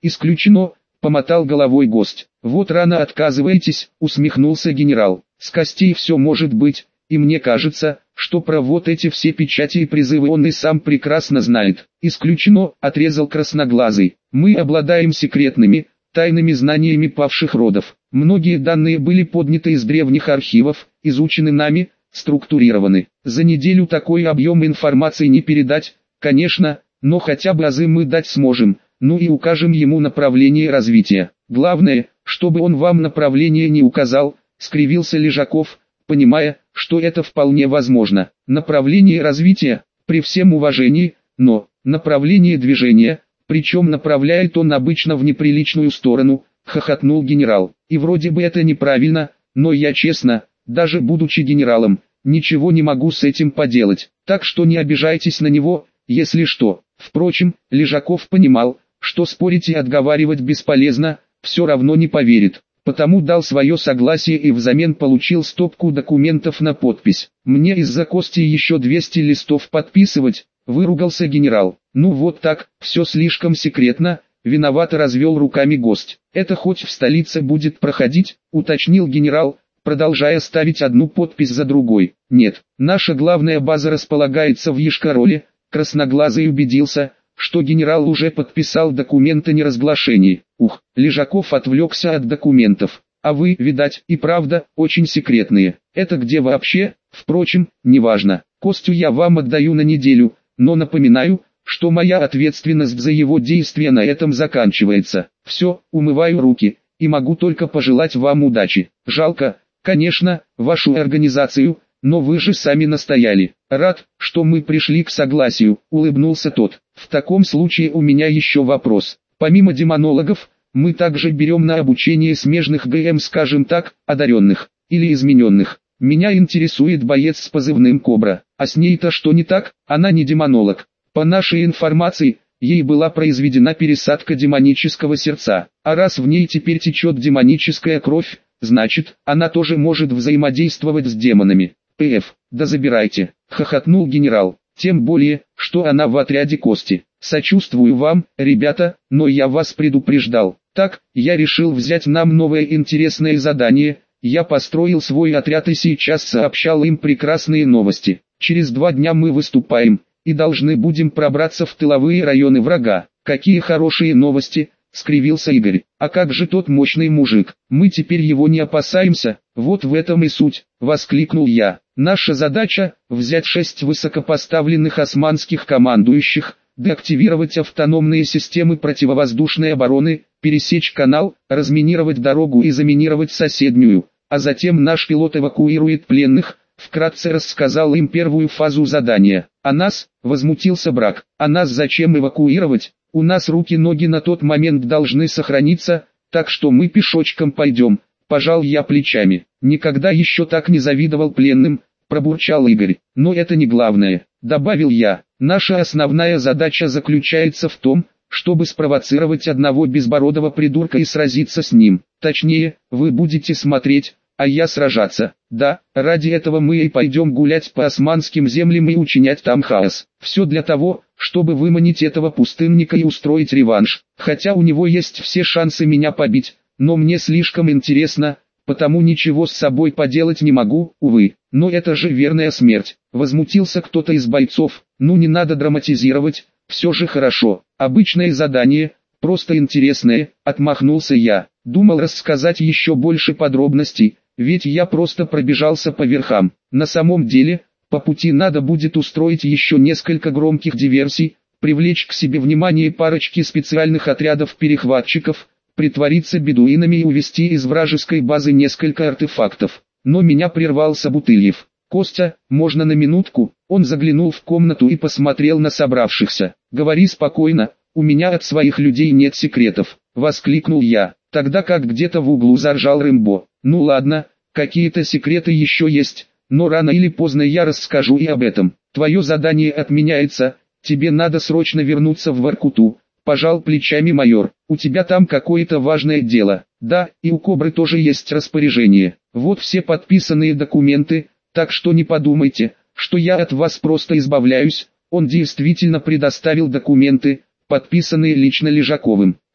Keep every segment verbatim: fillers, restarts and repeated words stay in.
Исключено, помотал головой гость. Вот рано отказываетесь, усмехнулся генерал. С костей все может быть, и мне кажется, что про вот эти все печати и призывы он и сам прекрасно знает. Исключено, отрезал красноглазый. Мы обладаем секретными, тайными знаниями павших родов. Многие данные были подняты из древних архивов, изучены нами, структурированы. За неделю такой объем информации не передать, конечно, но хотя бы азы мы дать сможем, ну и укажем ему направление развития. Главное, чтобы он вам направление не указал, скривился Лежаков, понимая, что это вполне возможно. Направление развития, при всем уважении, но, направление движения, причем направляет он обычно в неприличную сторону, хохотнул генерал. И вроде бы это неправильно, но я честно, даже будучи генералом, ничего не могу с этим поделать, так что не обижайтесь на него, если что. Впрочем, Лежаков понимал, что спорить и отговаривать бесполезно, все равно не поверит, потому дал свое согласие и взамен получил стопку документов на подпись. Мне из-за Кости еще двести листов подписывать, выругался генерал. Ну вот так, все слишком секретно, виновато развел руками гость. Это хоть в столице будет проходить, уточнил генерал, продолжая ставить одну подпись за другой. Нет, наша главная база располагается в Йошкар-Оле. Красноглазый убедился, что генерал уже подписал документ о неразглашении. Ух, Лежаков отвлекся от документов. А вы, видать, и правда, очень секретные. Это где вообще? Впрочем, неважно. Костю я вам отдаю на неделю, но напоминаю, что моя ответственность за его действия на этом заканчивается. Все, умываю руки, и могу только пожелать вам удачи. Жалко, конечно, вашу организацию, но вы же сами настояли. Рад, что мы пришли к согласию, улыбнулся тот. В таком случае у меня еще вопрос. Помимо демонологов, мы также берем на обучение смежных ГМ, скажем так, одаренных, или измененных. Меня интересует боец с позывным «Кобра». А с ней-то что не так? Она не демонолог. По нашей информации, ей была произведена пересадка демонического сердца. А раз в ней теперь течет демоническая кровь, значит, она тоже может взаимодействовать с демонами. «Пф, да забирайте», — хохотнул генерал, «тем более, что она в отряде Кости. Сочувствую вам, ребята, но я вас предупреждал. Так, я решил взять нам новое интересное задание, я построил свой отряд и сейчас сообщал им прекрасные новости. Через два дня мы выступаем, и должны будем пробраться в тыловые районы врага». «Какие хорошие новости», — скривился Игорь. «А как же тот мощный мужик? Мы теперь его не опасаемся?» «Вот в этом и суть», — воскликнул я. «Наша задача — взять шесть высокопоставленных османских командующих, деактивировать автономные системы противовоздушной обороны, пересечь канал, разминировать дорогу и заминировать соседнюю, а затем наш пилот эвакуирует пленных», — вкратце рассказал им первую фазу задания. «А нас?» — возмутился Брак. «А нас зачем эвакуировать? У нас руки-ноги на тот момент должны сохраниться, так что мы пешочком пойдем». Пожал я плечами. «Никогда еще так не завидовал пленным», — пробурчал Игорь. «Но это не главное», — добавил я. «Наша основная задача заключается в том, чтобы спровоцировать одного безбородого придурка и сразиться с ним. Точнее, вы будете смотреть, а я сражаться. Да, ради этого мы и пойдем гулять по османским землям и учинять там хаос. Все для того, чтобы выманить этого пустынника и устроить реванш. Хотя у него есть все шансы меня побить, но мне слишком интересно, потому ничего с собой поделать не могу, увы. Но это же верная смерть». Возмутился кто-то из бойцов. «Ну не надо драматизировать, все же хорошо. Обычное задание, просто интересное», — отмахнулся я. Думал рассказать еще больше подробностей, ведь я просто пробежался по верхам. На самом деле, по пути надо будет устроить еще несколько громких диверсий, привлечь к себе внимание парочки специальных отрядов-перехватчиков, притвориться бедуинами и увезти из вражеской базы несколько артефактов. Но меня прервал Собутыльев. «Костя, можно на минутку?» Он заглянул в комнату и посмотрел на собравшихся. «Говори спокойно, у меня от своих людей нет секретов», — воскликнул я. Тогда как где-то в углу заржал Рэмбо. «Ну ладно, какие-то секреты еще есть, но рано или поздно я расскажу и об этом. Твое задание отменяется, тебе надо срочно вернуться в Воркуту», — пожал плечами майор. «У тебя там какое-то важное дело». «Да, и у Кобры тоже есть распоряжение. Вот все подписанные документы, так что не подумайте, что я от вас просто избавляюсь». Он действительно предоставил документы, подписанные лично Лежаковым.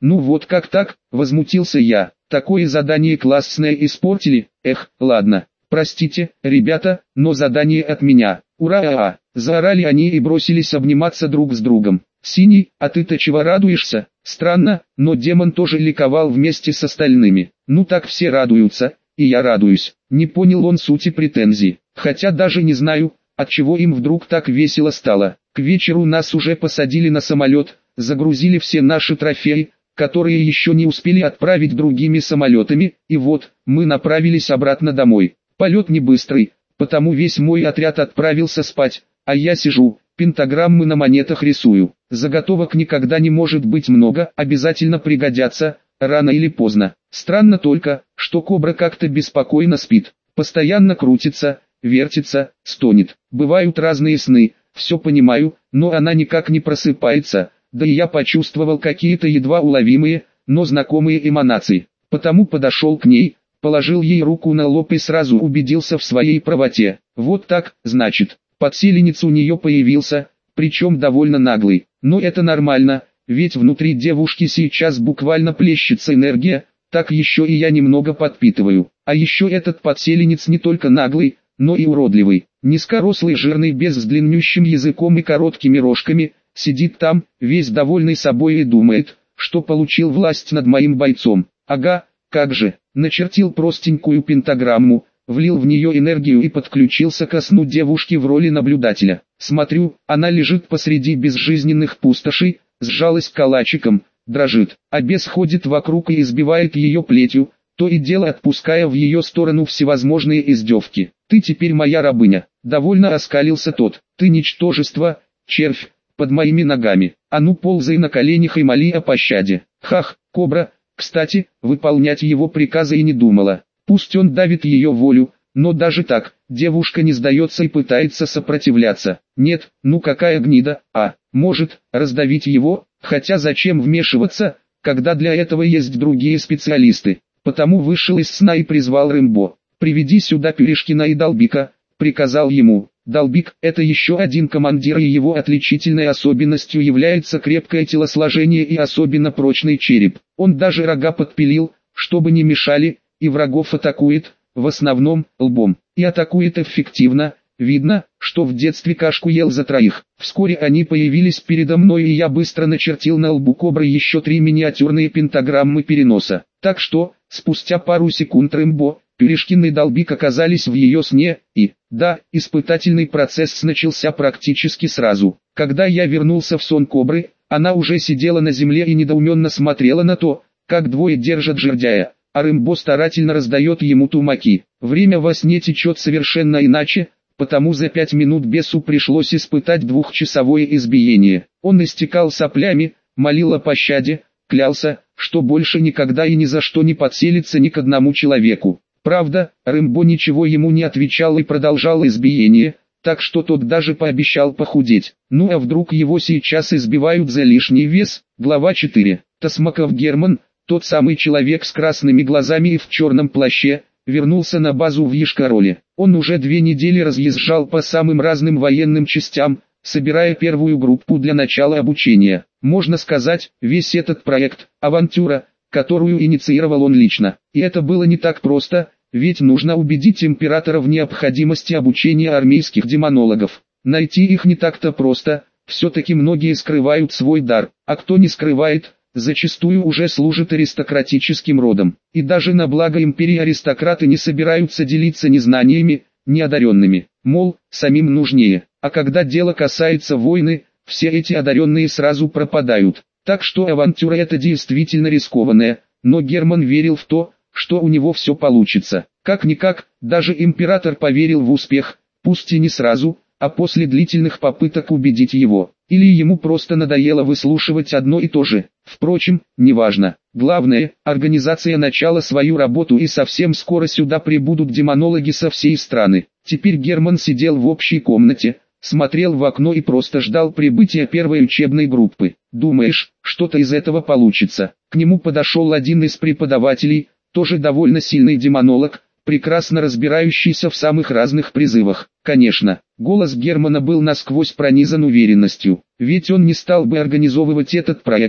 Ну вот как так, возмутился я. Такое задание классное испортили, эх, ладно. Простите, ребята, но задание от меня. Ура! Заорали они и бросились обниматься друг с другом. Синий, а ты-то чего радуешься? Странно, но демон тоже ликовал вместе с остальными. Ну так все радуются, и я радуюсь. Не понял он сути претензий. Хотя даже не знаю, отчего им вдруг так весело стало. К вечеру нас уже посадили на самолет, загрузили все наши трофеи, которые еще не успели отправить другими самолетами, и вот, мы направились обратно домой. Полет не быстрый, потому весь мой отряд отправился спать, а я сижу, пентаграммы на монетах рисую. Заготовок никогда не может быть много, обязательно пригодятся, рано или поздно. Странно только, что кобра как-то беспокойно спит, постоянно крутится, вертится, стонет. Бывают разные сны, все понимаю, но она никак не просыпается, да и я почувствовал какие-то едва уловимые, но знакомые эманации. Потому подошел к ней, положил ей руку на лоб и сразу убедился в своей правоте. Вот так, значит, подселенец у нее появился, причем довольно наглый. Но это нормально, ведь внутри девушки сейчас буквально плещется энергия, так еще и я немного подпитываю. А еще этот подселенец не только наглый, но и уродливый. Низкорослый, жирный, без с длиннющим языком и короткими рожками, сидит там, весь довольный собой и думает, что получил власть над моим бойцом. Ага, как же, начертил простенькую пентаграмму, влил в нее энергию и подключился ко сну девушки в роли наблюдателя. Смотрю, она лежит посреди безжизненных пустошей, сжалась калачиком, дрожит, а бес ходит вокруг и избивает ее плетью, то и дело отпуская в ее сторону всевозможные издевки. «Ты теперь моя рабыня», — довольно оскалился тот. «Ты ничтожество, червь, под моими ногами. А ну ползай на коленях и моли о пощаде». Хах, кобра, кстати, выполнять его приказы и не думала. Пусть он давит ее волю, но даже так, девушка не сдается и пытается сопротивляться. Нет, ну какая гнида, а, может, раздавить его, хотя зачем вмешиваться, когда для этого есть другие специалисты. Потому вышел из сна и призвал Рэмбо. «Приведи сюда Пюрешкина и Долбика», — приказал ему. Долбик — это еще один командир, и его отличительной особенностью является крепкое телосложение и особенно прочный череп. Он даже рога подпилил, чтобы не мешали, и врагов атакует, в основном, лбом. И атакует эффективно, видно, что в детстве кашку ел за троих. Вскоре они появились передо мной, и я быстро начертил на лбу кобры еще три миниатюрные пентаграммы переноса. Так что, спустя пару секунд Рэмбо, Пюрешкин и Долбик оказались в ее сне, и, да, испытательный процесс начался практически сразу. Когда я вернулся в сон кобры, она уже сидела на земле и недоуменно смотрела на то, как двое держат жердяя, а Рэмбо старательно раздает ему тумаки. Время во сне течет совершенно иначе, потому за пять минут бесу пришлось испытать двухчасовое избиение. Он истекал соплями, молил о пощаде, клялся, что больше никогда и ни за что не подселится ни к одному человеку. Правда, Рэмбо ничего ему не отвечал и продолжал избиение, так что тот даже пообещал похудеть. Ну а вдруг его сейчас избивают за лишний вес? Глава четыре. Тасмаков Герман, тот самый человек с красными глазами и в черном плаще, вернулся на базу в Йошкар-Оле. Он уже две недели разъезжал по самым разным военным частям, собирая первую группу для начала обучения. Можно сказать, весь этот проект – авантюра, которую инициировал он лично. И это было не так просто, ведь нужно убедить императора в необходимости обучения армейских демонологов. Найти их не так-то просто, все-таки многие скрывают свой дар, а кто не скрывает, зачастую уже служит аристократическим родом. И даже на благо империи аристократы не собираются делиться ни знаниями, ни одаренными. Мол, самим нужнее. А когда дело касается войны, все эти одаренные сразу пропадают. Так что авантюра эта действительно рискованная, но Герман верил в то, что у него все получится. Как-никак, даже император поверил в успех, пусть и не сразу, а после длительных попыток убедить его. Или ему просто надоело выслушивать одно и то же. Впрочем, неважно. Главное, организация начала свою работу, и совсем скоро сюда прибудут демонологи со всей страны. Теперь Герман сидел в общей комнате, смотрел в окно и просто ждал прибытия первой учебной группы. «Думаешь, что-то из этого получится?» К нему подошел один из преподавателей, тоже довольно сильный демонолог, прекрасно разбирающийся в самых разных призывах. Конечно, голос Германа был насквозь пронизан уверенностью, ведь он не стал бы организовывать этот проект,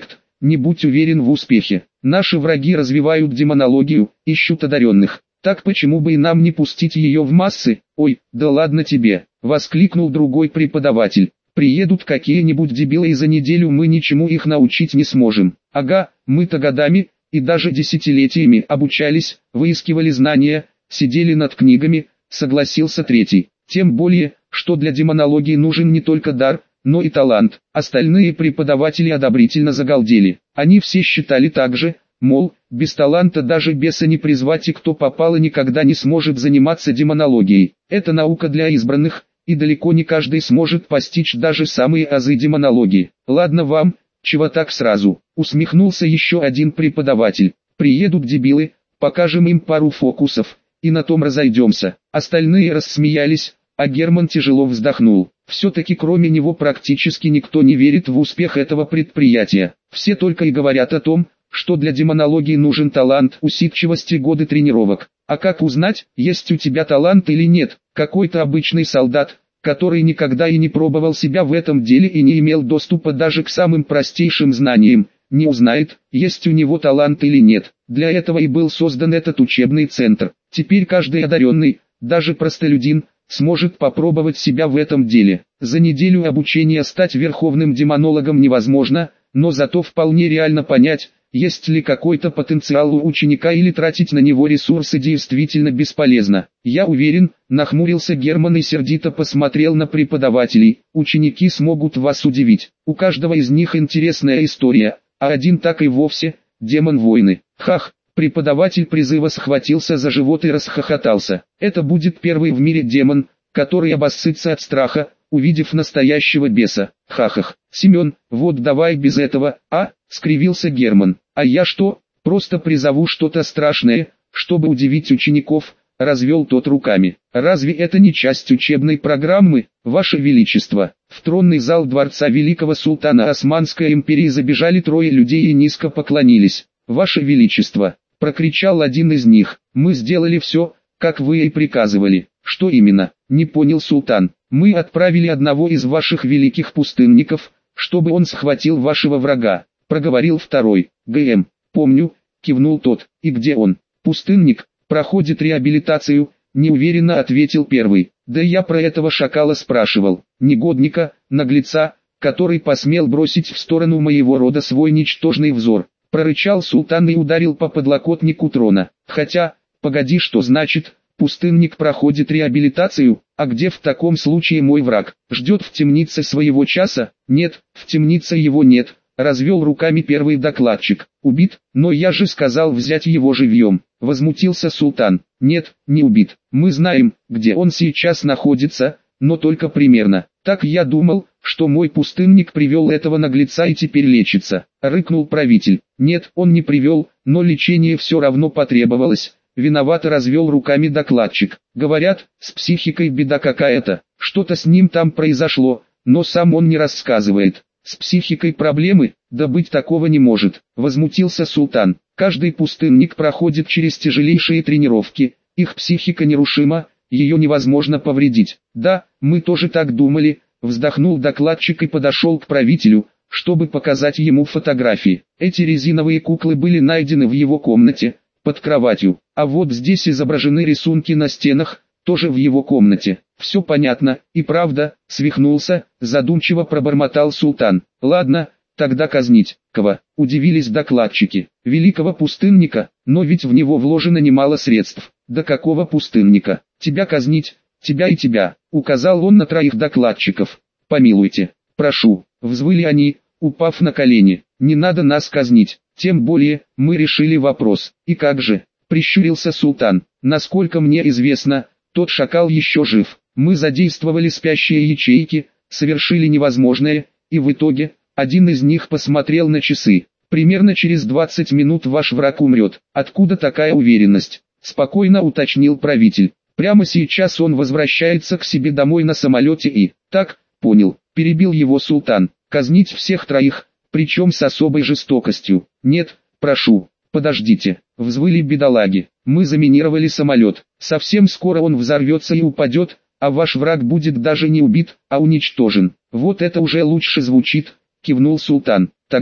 не будь уверен в успехе. Наши враги развивают демонологию, ищут одаренных. Так почему бы и нам не пустить ее в массы? Ой, да ладно тебе, воскликнул другой преподаватель. Приедут какие-нибудь дебилы и за неделю мы ничему их научить не сможем. Ага, мы-то годами и даже десятилетиями обучались, выискивали знания, сидели над книгами, согласился третий. Тем более, что для демонологии нужен не только дар, но и талант. Остальные преподаватели одобрительно загалдели. Они все считали так же, мол, без таланта даже беса не призвать, и кто попало никогда не сможет заниматься демонологией. Это наука для избранных, и далеко не каждый сможет постичь даже самые азы демонологии. Ладно вам, чего так сразу, усмехнулся еще один преподаватель. Приедут дебилы, покажем им пару фокусов, и на том разойдемся. Остальные рассмеялись, а Герман тяжело вздохнул. Все-таки кроме него практически никто не верит в успех этого предприятия. Все только и говорят о том, что для демонологии нужен талант, усидчивость и годы тренировок. А как узнать, есть у тебя талант или нет? Какой-то обычный солдат, который никогда и не пробовал себя в этом деле и не имел доступа даже к самым простейшим знаниям, не узнает, есть у него талант или нет. Для этого и был создан этот учебный центр. Теперь каждый одаренный, даже простолюдин, сможет попробовать себя в этом деле. За неделю обучения стать верховным демонологом невозможно, но зато вполне реально понять, есть ли какой-то потенциал у ученика или тратить на него ресурсы действительно бесполезно. Я уверен, нахмурился Герман и сердито посмотрел на преподавателей. Ученики смогут вас удивить. У каждого из них интересная история, а один так и вовсе демон войны. Хах! Преподаватель призыва схватился за живот и расхохотался. Это будет первый в мире демон, который обоссытся от страха, увидев настоящего беса. Хахах. Семен, вот давай без этого, а? Скривился Герман. А я что? Просто призову что-то страшное, чтобы удивить учеников, развел тот руками. Разве это не часть учебной программы, Ваше Величество? В тронный зал дворца великого султана Османской империи забежали трое людей и низко поклонились. Ваше Величество, прокричал один из них, мы сделали все, как вы и приказывали. Что именно? Не понял султан. Мы отправили одного из ваших великих пустынников, чтобы он схватил вашего врага, проговорил второй. ГМ, помню, кивнул тот. И где он? Пустынник, проходит реабилитацию, неуверенно ответил первый. Да я про этого шакала спрашивал, негодника, наглеца, который посмел бросить в сторону моего рода свой ничтожный взор. Прорычал султан и ударил по подлокотнику трона. Хотя, погоди, что значит, пустынник проходит реабилитацию, а где в таком случае мой враг? Ждет в темнице своего часа? Нет, в темнице его нет, развел руками первый докладчик. Убит, но я же сказал взять его живьем. Возмутился султан. Нет, не убит. Мы знаем, где он сейчас находится, но только примерно. Так я думал, что мой пустынник привел этого наглеца и теперь лечится. Рыкнул правитель. Нет, он не привел, но лечение все равно потребовалось. Виновато развел руками докладчик. Говорят, с психикой беда какая-то. Что-то с ним там произошло, но сам он не рассказывает. С психикой проблемы? Да быть такого не может. Возмутился султан. Каждый пустынник проходит через тяжелейшие тренировки. Их психика нерушима, ее невозможно повредить. Да, мы тоже так думали. Вздохнул докладчик и подошел к правителю, чтобы показать ему фотографии. Эти резиновые куклы были найдены в его комнате, под кроватью. А вот здесь изображены рисунки на стенах, тоже в его комнате. Все понятно, и правда, свихнулся, задумчиво пробормотал султан. Ладно, тогда казнить. Кого? Удивились докладчики. Великого пустынника, но ведь в него вложено немало средств. Да какого пустынника? Тебя казнить, тебя и тебя, указал он на троих докладчиков. Помилуйте, прошу, взвыли они, упав на колени. Не надо нас казнить, тем более, мы решили вопрос. И как же? Прищурился султан. Насколько мне известно, тот шакал еще жив. Мы задействовали спящие ячейки, совершили невозможное, и в итоге, один из них посмотрел на часы. Примерно через двадцать минут ваш враг умрет. Откуда такая уверенность? Спокойно уточнил правитель. Прямо сейчас он возвращается к себе домой на самолете и... Так, понял, перебил его султан. Казнить всех троих, причем с особой жестокостью. Нет, прошу, подождите, взвыли бедолаги. Мы заминировали самолет. Совсем скоро он взорвется и упадет, а ваш враг будет даже не убит, а уничтожен. Вот это уже лучше звучит, кивнул султан. Тогда,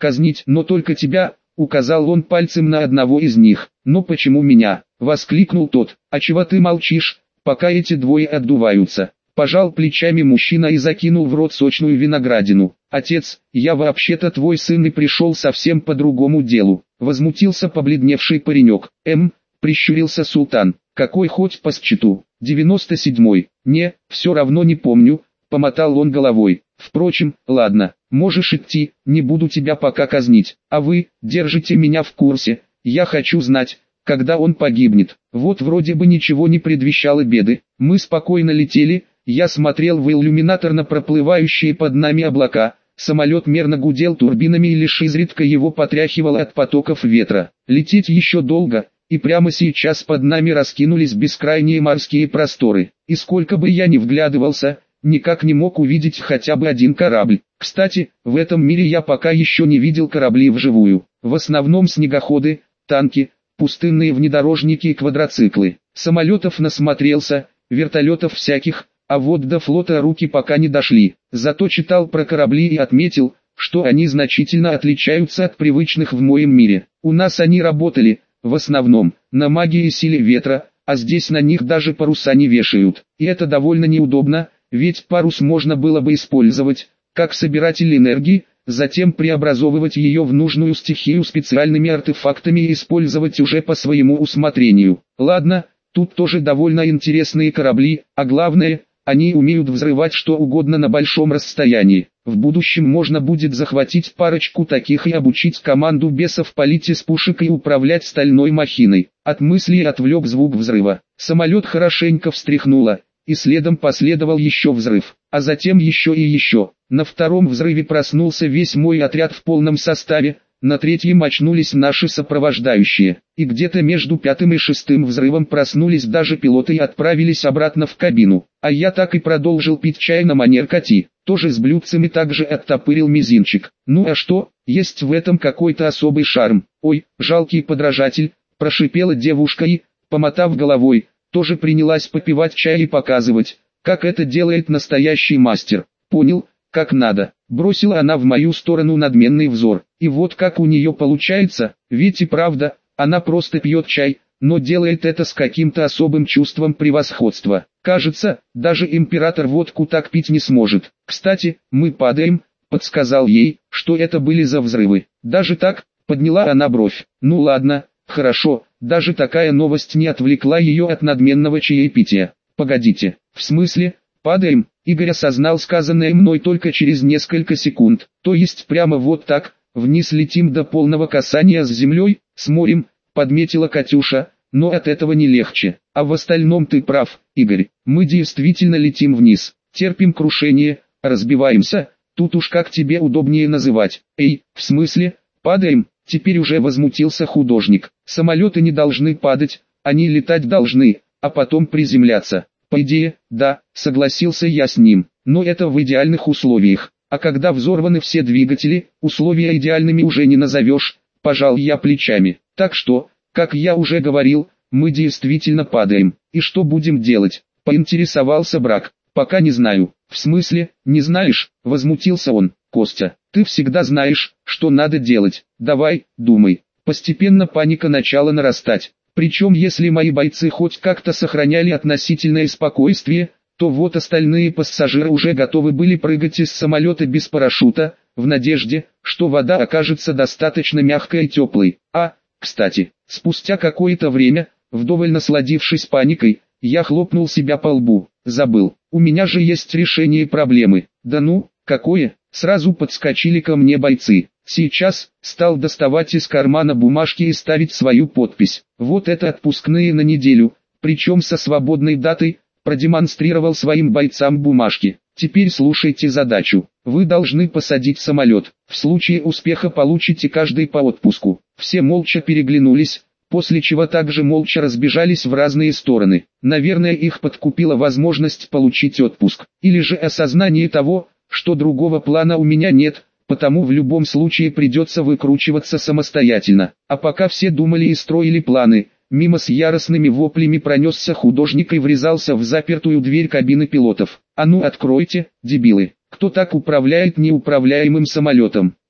казнить, но только тебя, указал он пальцем на одного из них. Но почему меня? Воскликнул тот. А чего ты молчишь, пока эти двое отдуваются? Пожал плечами мужчина и закинул в рот сочную виноградину. Отец, я вообще-то твой сын и пришел совсем по другому делу. Возмутился побледневший паренек. Эм, прищурился султан. Какой хоть по счету? девяносто седьмой. Не, все равно не помню, помотал он головой. Впрочем, ладно, можешь идти, не буду тебя пока казнить. А вы, держите меня в курсе, я хочу знать, когда он погибнет. Вот вроде бы ничего не предвещало беды. Мы спокойно летели, я смотрел в иллюминатор на проплывающие под нами облака. Самолет мерно гудел турбинами и лишь изредка его потряхивало от потоков ветра. Лететь еще долго, и прямо сейчас под нами раскинулись бескрайние морские просторы. И сколько бы я ни вглядывался, никак не мог увидеть хотя бы один корабль. Кстати, в этом мире я пока еще не видел корабли вживую. В основном снегоходы, танки, пустынные внедорожники и квадроциклы. Самолетов насмотрелся, вертолетов всяких, а вот до флота руки пока не дошли. Зато читал про корабли и отметил, что они значительно отличаются от привычных в моем мире. У нас они работали, в основном, на магии и силе ветра, а здесь на них даже паруса не вешают. И это довольно неудобно, ведь парус можно было бы использовать, как собиратель энергии, затем преобразовывать ее в нужную стихию специальными артефактами и использовать уже по своему усмотрению. Ладно, тут тоже довольно интересные корабли, а главное, они умеют взрывать что угодно на большом расстоянии. В будущем можно будет захватить парочку таких и обучить команду бесов палить из пушек и управлять стальной махиной. От мысли отвлек звук взрыва. Самолет хорошенько встряхнуло, и следом последовал еще взрыв, а затем еще и еще. На втором взрыве проснулся весь мой отряд в полном составе, на третьем очнулись наши сопровождающие, и где-то между пятым и шестым взрывом проснулись даже пилоты и отправились обратно в кабину. А я так и продолжил пить чай на манер Кати, тоже с блюдцем и также оттопырил мизинчик. Ну а что, есть в этом какой-то особый шарм. Ой, жалкий подражатель, прошипела девушка и, помотав головой, тоже принялась попивать чай и показывать, как это делает настоящий мастер. Понял, как надо. Бросила она в мою сторону надменный взор. И вот как у нее получается, ведь и правда, она просто пьет чай, но делает это с каким-то особым чувством превосходства. Кажется, даже император водку так пить не сможет. Кстати, мы падаем, подсказал ей, что это были за взрывы. Даже так, подняла она бровь. Ну ладно, хорошо, даже такая новость не отвлекла ее от надменного чаепития. Погодите, в смысле, падаем? Игорь осознал сказанное мной только через несколько секунд. То есть прямо вот так, вниз летим до полного касания с землей, с морем, подметила Катюша, но от этого не легче. А в остальном ты прав, Игорь, мы действительно летим вниз, терпим крушение, разбиваемся, тут уж как тебе удобнее называть. Эй, в смысле, падаем? Теперь уже возмутился художник. Самолеты не должны падать, они летать должны, а потом приземляться. По идее, да, согласился я с ним, но это в идеальных условиях. А когда взорваны все двигатели, условия идеальными уже не назовешь, пожал я плечами. Так что, как я уже говорил, мы действительно падаем. И что будем делать? Поинтересовался Брак. Пока не знаю. В смысле, не знаешь? Возмутился он. Костя, ты всегда знаешь, что надо делать. Давай, думай. Постепенно паника начала нарастать. Причем если мои бойцы хоть как-то сохраняли относительное спокойствие, то вот остальные пассажиры уже готовы были прыгать из самолета без парашюта, в надежде, что вода окажется достаточно мягкой и теплой. А, кстати, спустя какое-то время, вдоволь насладившись паникой, я хлопнул себя по лбу. Забыл, у меня же есть решение проблемы. Да ну, какое? Сразу подскочили ко мне бойцы. Сейчас, стал доставать из кармана бумажки и ставить свою подпись. Вот это отпускные на неделю, причем со свободной датой, продемонстрировал своим бойцам бумажки. Теперь слушайте задачу. Вы должны посадить самолет. В случае успеха получите каждый по отпуску. Все молча переглянулись, после чего также молча разбежались в разные стороны. Наверное, их подкупила возможность получить отпуск. Или же осознание того, что другого плана у меня нет, потому в любом случае придется выкручиваться самостоятельно. А пока все думали и строили планы, мимо с яростными воплями пронесся художник и врезался в запертую дверь кабины пилотов. А ну откройте, дебилы, кто так управляет неуправляемым самолетом?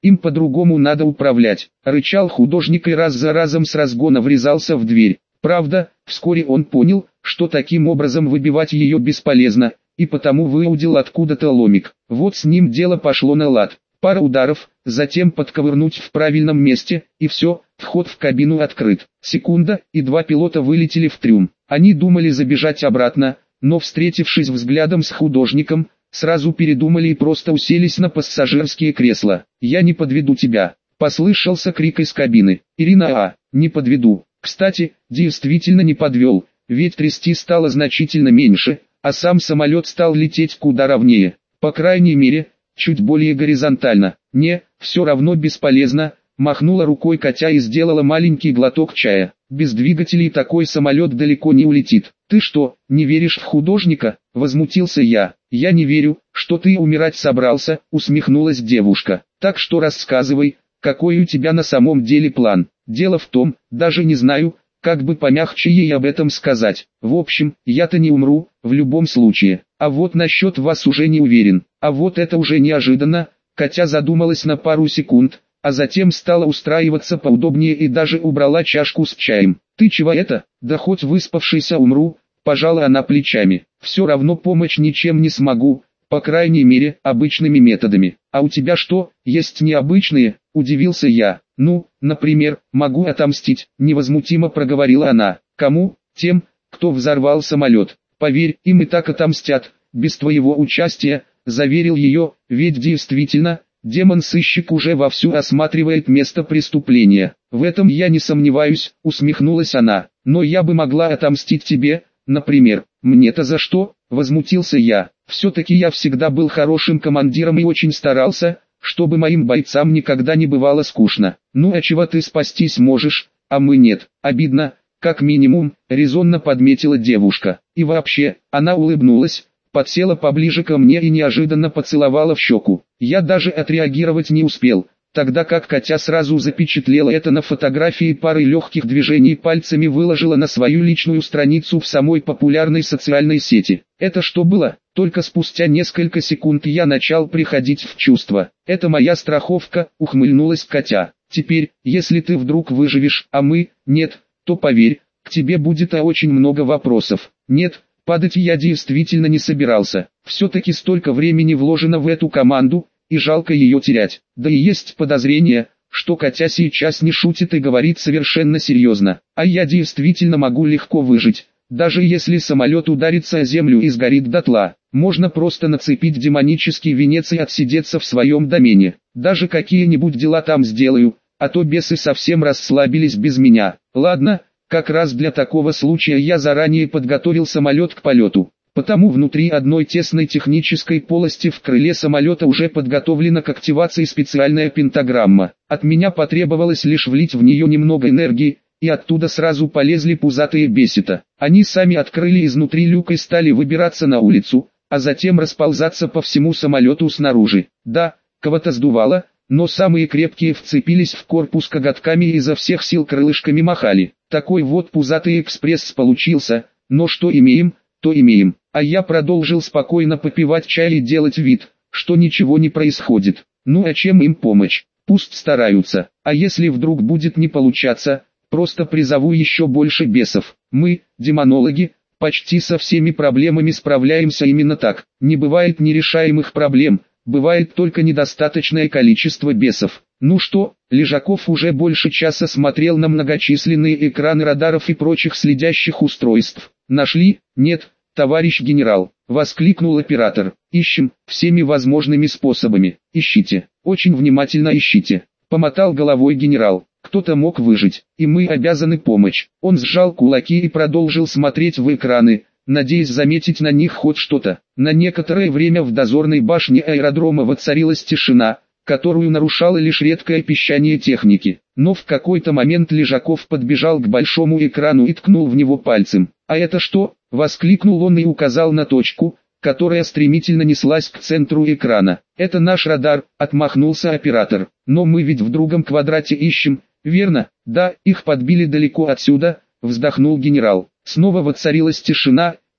им по-другому надо управлять. Рычал художник и раз за разом с разгона врезался в дверь. Правда, вскоре он понял, что таким образом выбивать ее бесполезно, и потому выудил откуда-то ломик. Вот с ним дело пошло на лад. Пара ударов, затем подковырнуть в правильном месте, и все, вход в кабину открыт. Секунда, и два пилота вылетели в трюм. Они думали забежать обратно, но встретившись взглядом с художником, сразу передумали и просто уселись на пассажирские кресла. «Я не подведу тебя», — послышался крик из кабины. «Ирина, а, не подведу». Кстати, действительно не подвел, ведь трясти стало значительно меньше, а сам самолет стал лететь куда ровнее. По крайней мере, чуть более горизонтально. «Не, все равно бесполезно», — махнула рукой Катя и сделала маленький глоток чая. «Без двигателей такой самолет далеко не улетит». «Ты что, не веришь в художника?» — возмутился я. «Я не верю, что ты умирать собрался», — усмехнулась девушка. «Так что рассказывай, какой у тебя на самом деле план?» «Дело в том, даже не знаю, как бы помягче ей об этом сказать. В общем, я-то не умру, в любом случае. А вот насчет вас уже не уверен. А вот это уже неожиданно». Катя задумалась на пару секунд, а затем стала устраиваться поудобнее и даже убрала чашку с чаем. «Ты чего это? Да хоть выспавшийся умру», — пожала она плечами. «Все равно помочь ничем не смогу, по крайней мере, обычными методами». «А у тебя что, есть необычные?» — удивился я. «Ну, например, могу отомстить», — невозмутимо проговорила она. «Кому? Тем, кто взорвал самолет. Поверь, им и так отомстят, без твоего участия», — заверил ее, ведь действительно, демон-сыщик уже вовсю осматривает место преступления. «В этом я не сомневаюсь», — усмехнулась она. «Но я бы могла отомстить тебе, например». «Мне-то за что?» — возмутился я. «Все-таки я всегда был хорошим командиром и очень старался, чтобы моим бойцам никогда не бывало скучно. Ну а чего ты спастись можешь, а мы нет? Обидно, как минимум», — резонно подметила девушка. И вообще, она улыбнулась, подсела поближе ко мне и неожиданно поцеловала в щеку. Я даже отреагировать не успел, тогда как Катя сразу запечатлела это на фотографии, парой легких движений пальцами выложила на свою личную страницу в самой популярной социальной сети. Это что было? Только спустя несколько секунд я начал приходить в чувство. «Это моя страховка», — ухмыльнулась Катя. «Теперь, если ты вдруг выживешь, а мы, нет, то поверь, к тебе будет очень много вопросов». «Нет, падать я действительно не собирался. Все-таки столько времени вложено в эту команду, и жалко ее терять. Да и есть подозрение, что Катя сейчас не шутит и говорит совершенно серьезно. А я действительно могу легко выжить. Даже если самолет ударится о землю и сгорит дотла, можно просто нацепить демонический венец и отсидеться в своем домене. Даже какие-нибудь дела там сделаю, а то бесы совсем расслабились без меня. Ладно, как раз для такого случая я заранее подготовил самолет к полету. Потому внутри одной тесной технической полости в крыле самолета уже подготовлена к активации специальная пентаграмма. От меня потребовалось лишь влить в нее немного энергии, и оттуда сразу полезли пузатые бесята. Они сами открыли изнутри люк и стали выбираться на улицу, а затем расползаться по всему самолету снаружи. Да, кого-то сдувало, но самые крепкие вцепились в корпус коготками и изо всех сил крылышками махали. Такой вот пузатый экспресс получился, но что имеем, то имеем. А я продолжил спокойно попивать чай и делать вид, что ничего не происходит. Ну а чем им помочь? Пусть стараются. А если вдруг будет не получаться, просто призову еще больше бесов. Мы, демонологи, почти со всеми проблемами справляемся именно так. Не бывает нерешаемых проблем, бывает только недостаточное количество бесов. Ну что, Лежаков уже больше часа смотрел на многочисленные экраны радаров и прочих следящих устройств. «Нашли? Нет, товарищ генерал», — воскликнул оператор. «Ищем, всеми возможными способами. Ищите, очень внимательно ищите», — помотал головой генерал. «Кто-то мог выжить, и мы обязаны помочь». Он сжал кулаки и продолжил смотреть в экраны, надеясь заметить на них хоть что-то. На некоторое время в дозорной башне аэродрома воцарилась тишина, которую нарушало лишь редкое пищание техники. Но в какой-то момент Лежаков подбежал к большому экрану и ткнул в него пальцем. «А это что?» — воскликнул он и указал на точку, которая стремительно неслась к центру экрана. «Это наш радар», — отмахнулся оператор. «Но мы ведь в другом квадрате ищем, верно?» «Да, их подбили далеко отсюда», — вздохнул генерал. Снова воцарилась тишина,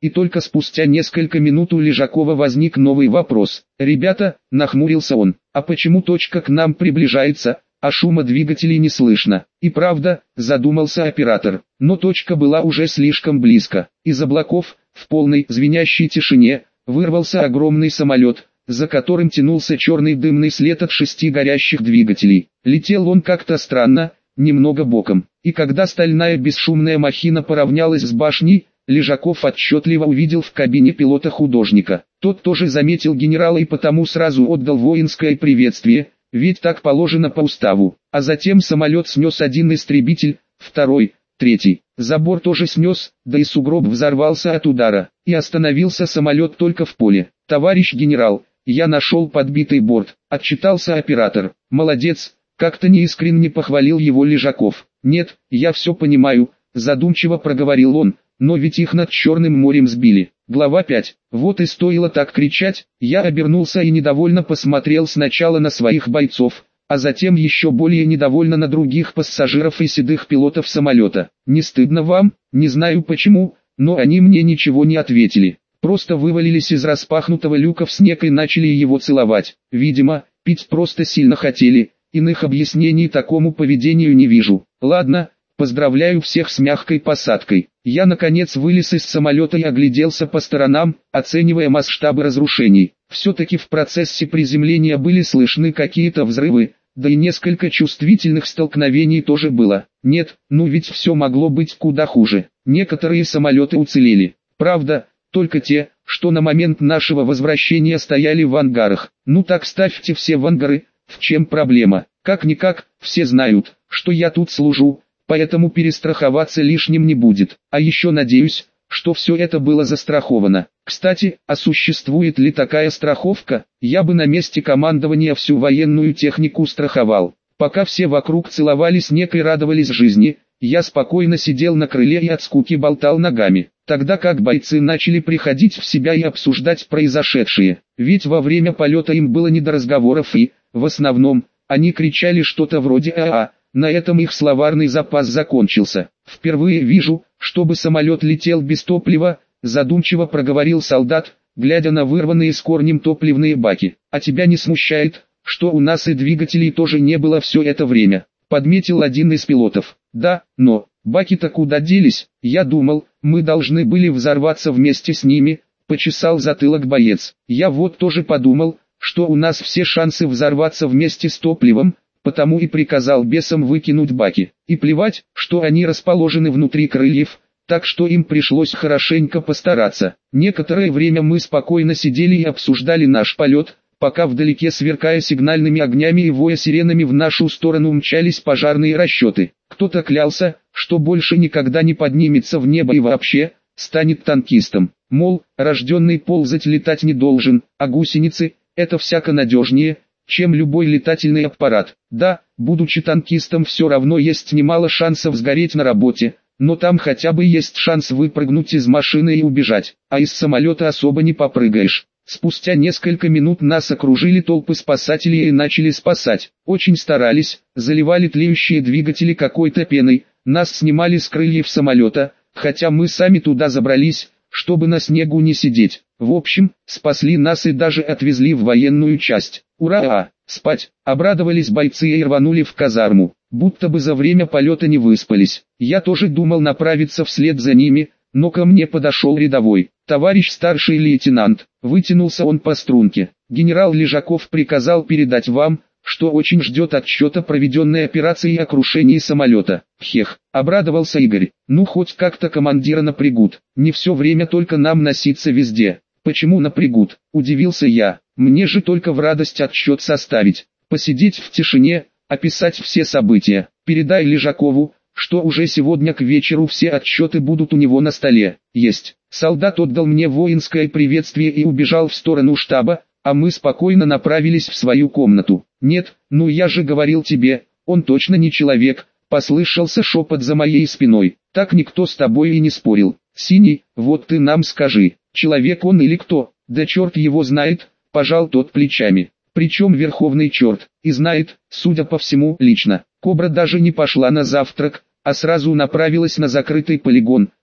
И только спустя несколько минут у Лежакова возник новый вопрос. «Ребята», — нахмурился он, — «а почему точка к нам приближается, а шума двигателей не слышно?» И правда, задумался оператор, но точка была уже слишком близко. Из облаков, в полной звенящей тишине, вырвался огромный самолет, за которым тянулся черный дымный след от шести горящих двигателей. Летел он как-то странно, немного боком. И когда стальная бесшумная махина поравнялась с башней, Лежаков отчетливо увидел в кабине пилота-художника. Тот тоже заметил генерала и потому сразу отдал воинское приветствие, ведь так положено по уставу. А затем самолет снес один истребитель, второй, третий. Забор тоже снес, да и сугроб взорвался от удара. И остановился самолет только в поле. «Товарищ генерал, я нашел подбитый борт», — отчитался оператор. «Молодец», — как-то неискренне похвалил его Лежаков. «Нет, я все понимаю», — задумчиво проговорил он. «Но ведь их над Черным морем сбили». Глава пять. Вот и стоило так кричать, я обернулся и недовольно посмотрел сначала на своих бойцов, а затем еще более недовольно на других пассажиров и седых пилотов самолета. «Не стыдно вам?» Не знаю почему, но они мне ничего не ответили. Просто вывалились из распахнутого люка в снег и начали его целовать. Видимо, пить просто сильно хотели, иных объяснений такому поведению не вижу. Ладно, поздравляю всех с мягкой посадкой. Я наконец вылез из самолета и огляделся по сторонам, оценивая масштабы разрушений. Все-таки в процессе приземления были слышны какие-то взрывы, да и несколько чувствительных столкновений тоже было. Нет, ну ведь все могло быть куда хуже. Некоторые самолеты уцелели. Правда, только те, что на момент нашего возвращения стояли в ангарах. Ну так ставьте все в ангары, в чем проблема? Как-никак, все знают, что я тут служу, поэтому перестраховаться лишним не будет. А еще надеюсь, что все это было застраховано. Кстати, а существует ли такая страховка? Я бы на месте командования всю военную технику страховал. Пока все вокруг целовали снег и радовались жизни, я спокойно сидел на крыле и от скуки болтал ногами. Тогда как бойцы начали приходить в себя и обсуждать произошедшее. Ведь во время полета им было не до разговоров и, в основном, они кричали что-то вроде «А-а». На этом их словарный запас закончился. «Впервые вижу, чтобы самолет летел без топлива», задумчиво проговорил солдат, глядя на вырванные с корнем топливные баки. «А тебя не смущает, что у нас и двигателей тоже не было все это время?» Подметил один из пилотов. «Да, но баки-то куда делись? Я думал, мы должны были взорваться вместе с ними», почесал затылок боец. «Я вот тоже подумал, что у нас все шансы взорваться вместе с топливом, потому и приказал бесам выкинуть баки. И плевать, что они расположены внутри крыльев, так что им пришлось хорошенько постараться. Некоторое время мы спокойно сидели и обсуждали наш полет, пока вдалеке, сверкая сигнальными огнями и воя сиренами, в нашу сторону мчались пожарные расчеты. Кто-то клялся, что больше никогда не поднимется в небо и вообще станет танкистом. Мол, рожденный ползать летать не должен, а гусеницы – это всяко надежнее, чем любой летательный аппарат. Да, будучи танкистом, все равно есть немало шансов сгореть на работе, но там хотя бы есть шанс выпрыгнуть из машины и убежать, а из самолета особо не попрыгаешь. Спустя несколько минут нас окружили толпы спасателей и начали спасать. Очень старались, заливали тлеющие двигатели какой-то пеной, нас снимали с крыльев самолета, хотя мы сами туда забрались, чтобы на снегу не сидеть. В общем, спасли нас и даже отвезли в военную часть. Ура! Спать! Обрадовались бойцы и рванули в казарму, будто бы за время полета не выспались. Я тоже думал направиться вслед за ними, но ко мне подошел рядовой. «Товарищ старший лейтенант», вытянулся он по струнке. «Генерал Лежаков приказал передать вам, что очень ждет отчета проведенной операции о крушении самолета». «Хех», обрадовался Игорь. «Ну хоть как-то командира напрягут, не все время только нам носиться везде». «Почему напрягут?» – удивился я. «Мне же только в радость отчет составить, посидеть в тишине, описать все события. Передай Лежакову, что уже сегодня к вечеру все отчеты будут у него на столе». «Есть». Солдат отдал мне воинское приветствие и убежал в сторону штаба, а мы спокойно направились в свою комнату. «Нет, ну я же говорил тебе, он точно не человек», – послышался шепот за моей спиной. «Так никто с тобой и не спорил. Синий, вот ты нам скажи, человек он или кто?» «Да черт его знает», – пожал тот плечами. «Причем верховный черт, и знает, судя по всему, лично». Кобра даже не пошла на завтрак, а сразу направилась на закрытый полигон,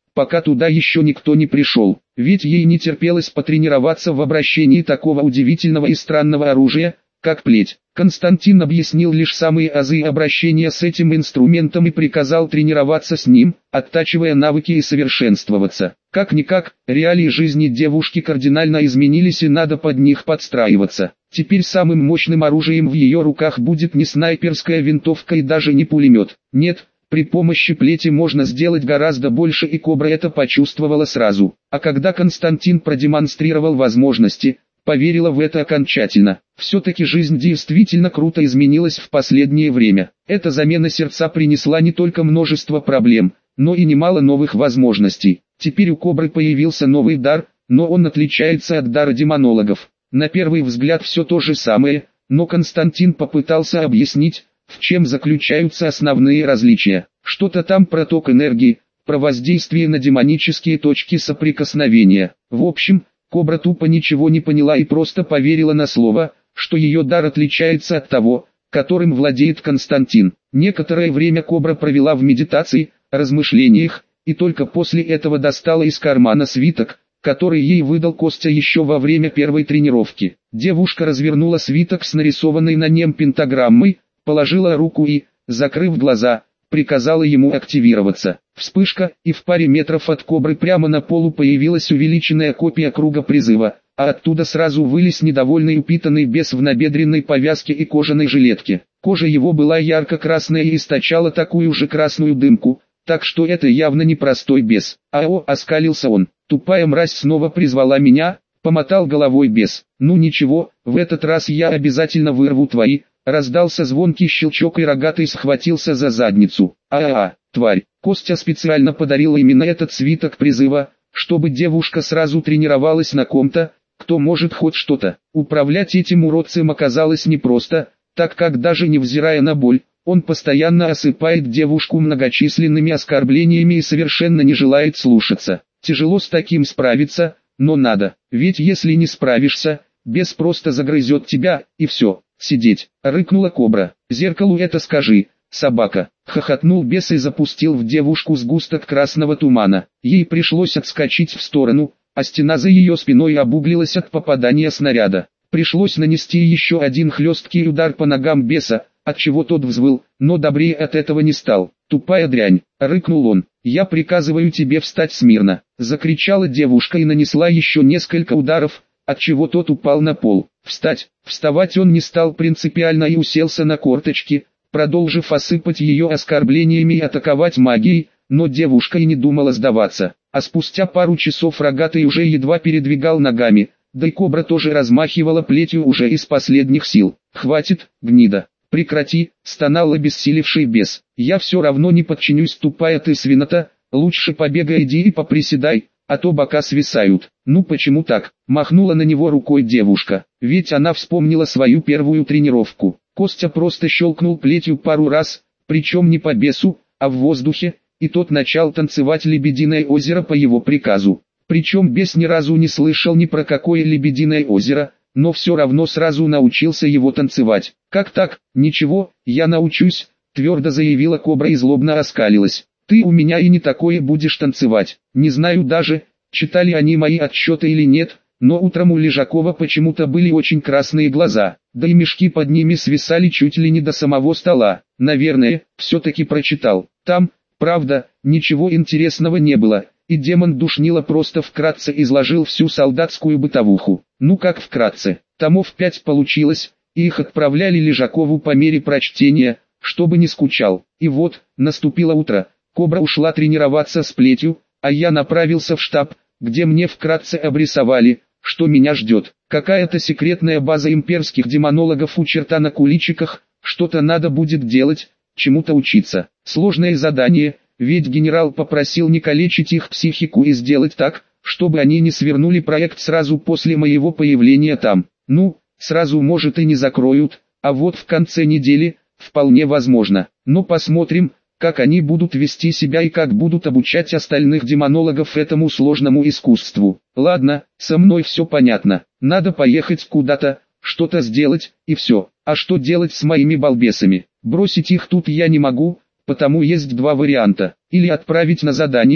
пока туда еще никто не пришел, ведь ей не терпелось потренироваться в обращении такого удивительного и странного оружия, как плеть. Константин объяснил лишь самые азы обращения с этим инструментом и приказал тренироваться с ним, оттачивая навыки и совершенствоваться. Как-никак, реалии жизни девушки кардинально изменились и надо под них подстраиваться. Теперь самым мощным оружием в ее руках будет не снайперская винтовка и даже не пулемет. Нет, при помощи плети можно сделать гораздо больше, и Кобра это почувствовала сразу. А когда Константин продемонстрировал возможности, поверила в это окончательно. Все-таки жизнь действительно круто изменилась в последнее время. Эта замена сердца принесла не только множество проблем, но и немало новых возможностей. Теперь у Кобры появился новый дар, но он отличается от дара демонологов. На первый взгляд все то же самое, но Константин попытался объяснить, в чем заключаются основные различия. Что-то там про ток энергии, про воздействие на демонические точки соприкосновения. В общем, Кобра тупо ничего не поняла и просто поверила на слово, что ее дар отличается от того, которым владеет Константин. Некоторое время Кобра провела в медитации, размышлениях, и только после этого достала из кармана свиток, который ей выдал Костя еще во время первой тренировки. Девушка развернула свиток с нарисованной на нем пентаграммой, положила руку и, закрыв глаза, приказала ему активироваться. Вспышка, и в паре метров от Кобры прямо на полу появилась увеличенная копия круга призыва, а оттуда сразу вылез недовольный упитанный бес в набедренной повязке и кожаной жилетке. Кожа его была ярко-красная и источала такую же красную дымку, так что это явно не простой бес. «Ао!» — оскалился он. «Тупая мразь снова призвала меня», — помотал головой бес. «Ну ничего, в этот раз я обязательно вырву твои». Раздался звонкий щелчок и рогатый схватился за задницу. «А-а-а, тварь!» Костя специально подарил именно этот свиток призыва, чтобы девушка сразу тренировалась на ком-то, кто может хоть что-то. Управлять этим уродцем оказалось непросто, так как даже невзирая на боль, он постоянно осыпает девушку многочисленными оскорблениями и совершенно не желает слушаться. Тяжело с таким справиться, но надо, ведь если не справишься, бес просто загрызет тебя, и все. «Сидеть!» — рыкнула Кобра. «Зеркалу это скажи, собака!» — хохотнул бес и запустил в девушку сгусток красного тумана. Ей пришлось отскочить в сторону, а стена за ее спиной обуглилась от попадания снаряда. Пришлось нанести еще один хлесткий удар по ногам беса, отчего тот взвыл, но добрее от этого не стал. «Тупая дрянь!» — рыкнул он. «Я приказываю тебе встать смирно!» — закричала девушка и нанесла еще несколько ударов, отчего тот упал на пол. Встать, вставать он не стал принципиально и уселся на корточки, продолжив осыпать ее оскорблениями и атаковать магией, но девушка и не думала сдаваться. А спустя пару часов рогатый уже едва передвигал ногами, да и Кобра тоже размахивала плетью уже из последних сил. «Хватит, гнида! Прекрати!» — стонал обессилевший бес. «Я все равно не подчинюсь, тупая ты свинота, лучше побегай иди и поприседай, а то бока свисают». «Ну почему так?» — махнула на него рукой девушка, ведь она вспомнила свою первую тренировку. Костя просто щелкнул плетью пару раз, причем не по бесу, а в воздухе, и тот начал танцевать «Лебединое озеро» по его приказу. Причем бес ни разу не слышал ни про какое «Лебединое озеро», но все равно сразу научился его танцевать. «Как так? Ничего, я научусь», — твердо заявила Кобра и злобно оскалилась. «Ты у меня и не такое будешь танцевать. Не знаю даже, читали они мои отчеты или нет, но утром у Лежакова почему-то были очень красные глаза, да и мешки под ними свисали чуть ли не до самого стола. Наверное, все-таки прочитал. Там, правда, ничего интересного не было, и демон душнила просто вкратце изложил всю солдатскую бытовуху. Ну как вкратце, томов пять получилось, и их отправляли Лежакову по мере прочтения, чтобы не скучал. И вот, наступило утро, Кобра ушла тренироваться с плетью, а я направился в штаб, где мне вкратце обрисовали, что меня ждет. Какая-то секретная база имперских демонологов у черта на куличиках, что-то надо будет делать, чему-то учиться. Сложное задание, ведь генерал попросил не калечить их психику и сделать так, чтобы они не свернули проект сразу после моего появления там. Ну, сразу может и не закроют, а вот в конце недели, вполне возможно. Но посмотрим, как они будут вести себя и как будут обучать остальных демонологов этому сложному искусству. Ладно, со мной все понятно. Надо поехать куда-то, что-то сделать, и все. А что делать с моими балбесами? Бросить их тут я не могу, потому есть два варианта. Или отправить на задание,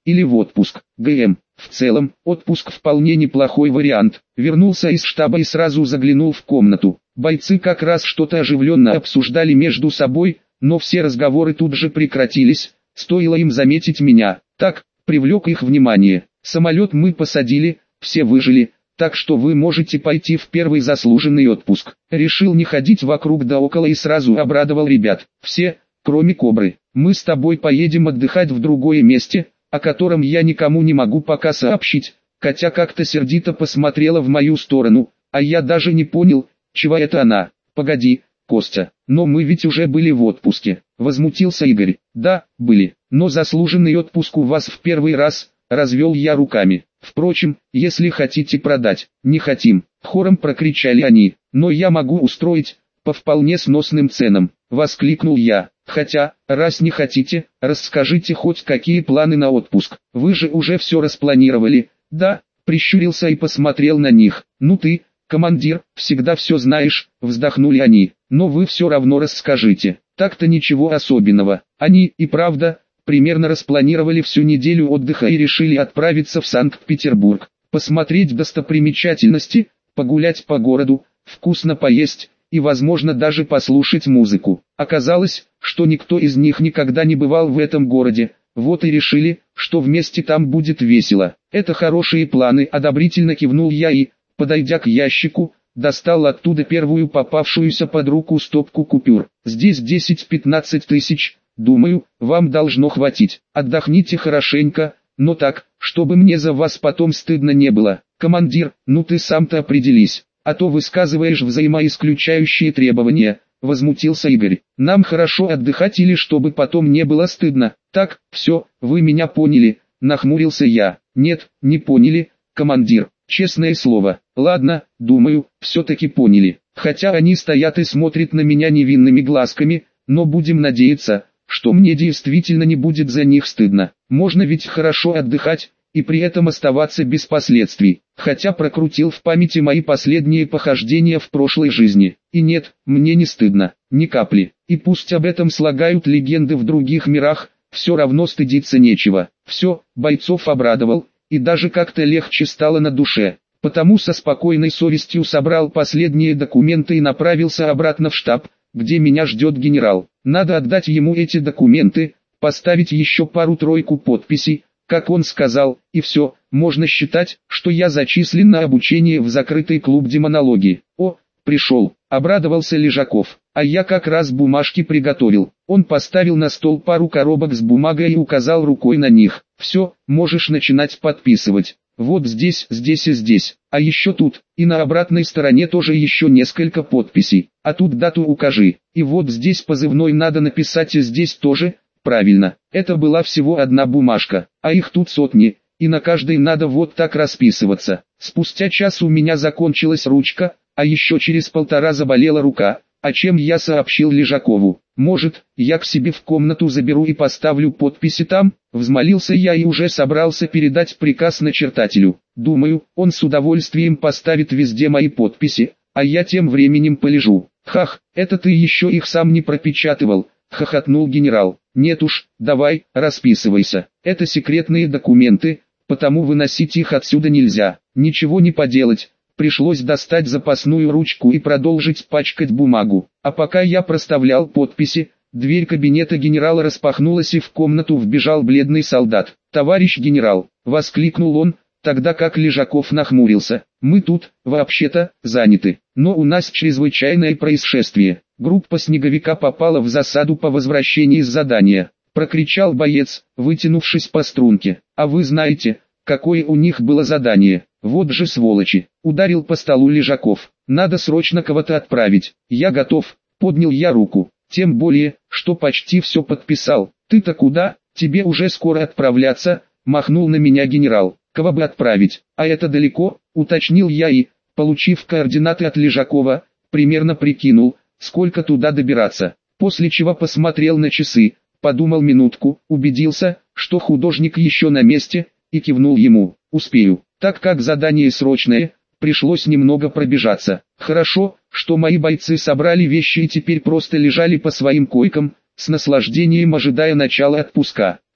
или в отпуск. ГМ. В целом, отпуск вполне неплохой вариант. Вернулся из штаба и сразу заглянул в комнату. Бойцы как раз что-то оживленно обсуждали между собой, но все разговоры тут же прекратились, стоило им заметить меня. Так, привлек их внимание. Самолет мы посадили, все выжили, так что вы можете пойти в первый заслуженный отпуск. Решил не ходить вокруг да около и сразу обрадовал ребят. Все, кроме Кобры. Мы с тобой поедем отдыхать в другое месте, о котором я никому не могу пока сообщить. Катя как-то сердито посмотрела в мою сторону, а я даже не понял, чего это она. Погоди, Костя, но мы ведь уже были в отпуске. Возмутился Игорь. Да, были, но заслуженный отпуск у вас в первый раз, развел я руками. Впрочем, если хотите продать, не хотим, хором прокричали они. Но я могу устроить, по вполне сносным ценам, воскликнул я. Хотя, раз не хотите, расскажите хоть какие планы на отпуск. Вы же уже все распланировали. Да, прищурился и посмотрел на них. Ну ты, командир, всегда все знаешь, вздохнули они. Но вы все равно расскажите. Так-то ничего особенного. Они, и правда, примерно распланировали всю неделю отдыха и решили отправиться в Санкт-Петербург. Посмотреть достопримечательности, погулять по городу, вкусно поесть и, возможно, даже послушать музыку. Оказалось, что никто из них никогда не бывал в этом городе, вот и решили, что вместе там будет весело. Это хорошие планы, одобрительно кивнул я и, подойдя к ящику, достал оттуда первую попавшуюся под руку стопку купюр. Здесь десять-пятнадцать тысяч, думаю, вам должно хватить. Отдохните хорошенько, но так, чтобы мне за вас потом стыдно не было. Командир, ну ты сам-то определись, а то высказываешь взаимоисключающие требования, возмутился Игорь. Нам хорошо отдыхать или чтобы потом не было стыдно. Так, все, вы меня поняли, нахмурился я. Нет, не поняли, командир, честное слово. Ладно, думаю, все-таки поняли. Хотя они стоят и смотрят на меня невинными глазками, но будем надеяться, что мне действительно не будет за них стыдно. Можно ведь хорошо отдыхать и при этом оставаться без последствий. Хотя прокрутил в памяти мои последние похождения в прошлой жизни. И нет, мне не стыдно, ни капли. И пусть об этом слагают легенды в других мирах, все равно стыдиться нечего. Все, бойцов обрадовал, и даже как-то легче стало на душе. Потому со спокойной совестью собрал последние документы и направился обратно в штаб, где меня ждет генерал. Надо отдать ему эти документы, поставить еще пару-тройку подписей, как он сказал, и все, можно считать, что я зачислен на обучение в закрытый клуб демонологии. О, пришел, обрадовался Лежаков, а я как раз бумажки приготовил. Он поставил на стол пару коробок с бумагой и указал рукой на них. Все, можешь начинать подписывать. Вот здесь, здесь и здесь, а еще тут, и на обратной стороне тоже еще несколько подписей. А тут дату укажи, и вот здесь позывной надо написать и здесь тоже. Правильно, это была всего одна бумажка, а их тут сотни, и на каждой надо вот так расписываться. Спустя час у меня закончилась ручка, а еще через полтора заболела рука, о чем я сообщил Лежакову. Может, я к себе в комнату заберу и поставлю подписи там? Взмолился я и уже собрался передать приказ начертателю. Думаю, он с удовольствием поставит везде мои подписи, а я тем временем полежу. Хах, это ты еще их сам не пропечатывал, хохотнул генерал. Нет уж, давай, расписывайся. Это секретные документы, потому выносить их отсюда нельзя. Ничего не поделать. Пришлось достать запасную ручку и продолжить пачкать бумагу. А пока я проставлял подписи, дверь кабинета генерала распахнулась и в комнату вбежал бледный солдат. «Товарищ генерал!» — воскликнул он, тогда как Лежаков нахмурился. «Мы тут, вообще-то, заняты, но у нас чрезвычайное происшествие. Группа снеговика попала в засаду по возвращении с задания», — прокричал боец, вытянувшись по струнке. «А вы знаете, какое у них было задание? Вот же сволочи!» — ударил по столу Лежаков. «Надо срочно кого-то отправить. Я готов», — поднял я руку. «Тем более, что почти все подписал. Ты-то куда? Тебе уже скоро отправляться», — махнул на меня генерал. «Кого бы отправить? А это далеко?» — уточнил я и, получив координаты от Лежакова, примерно прикинул, сколько туда добираться. После чего посмотрел на часы, подумал минутку, убедился, что художник еще на месте, и кивнул ему. «Успею». Так как задание срочное, пришлось немного пробежаться. Хорошо, что мои бойцы собрали вещи и теперь просто лежали по своим койкам, с наслаждением ожидая начала отпуска.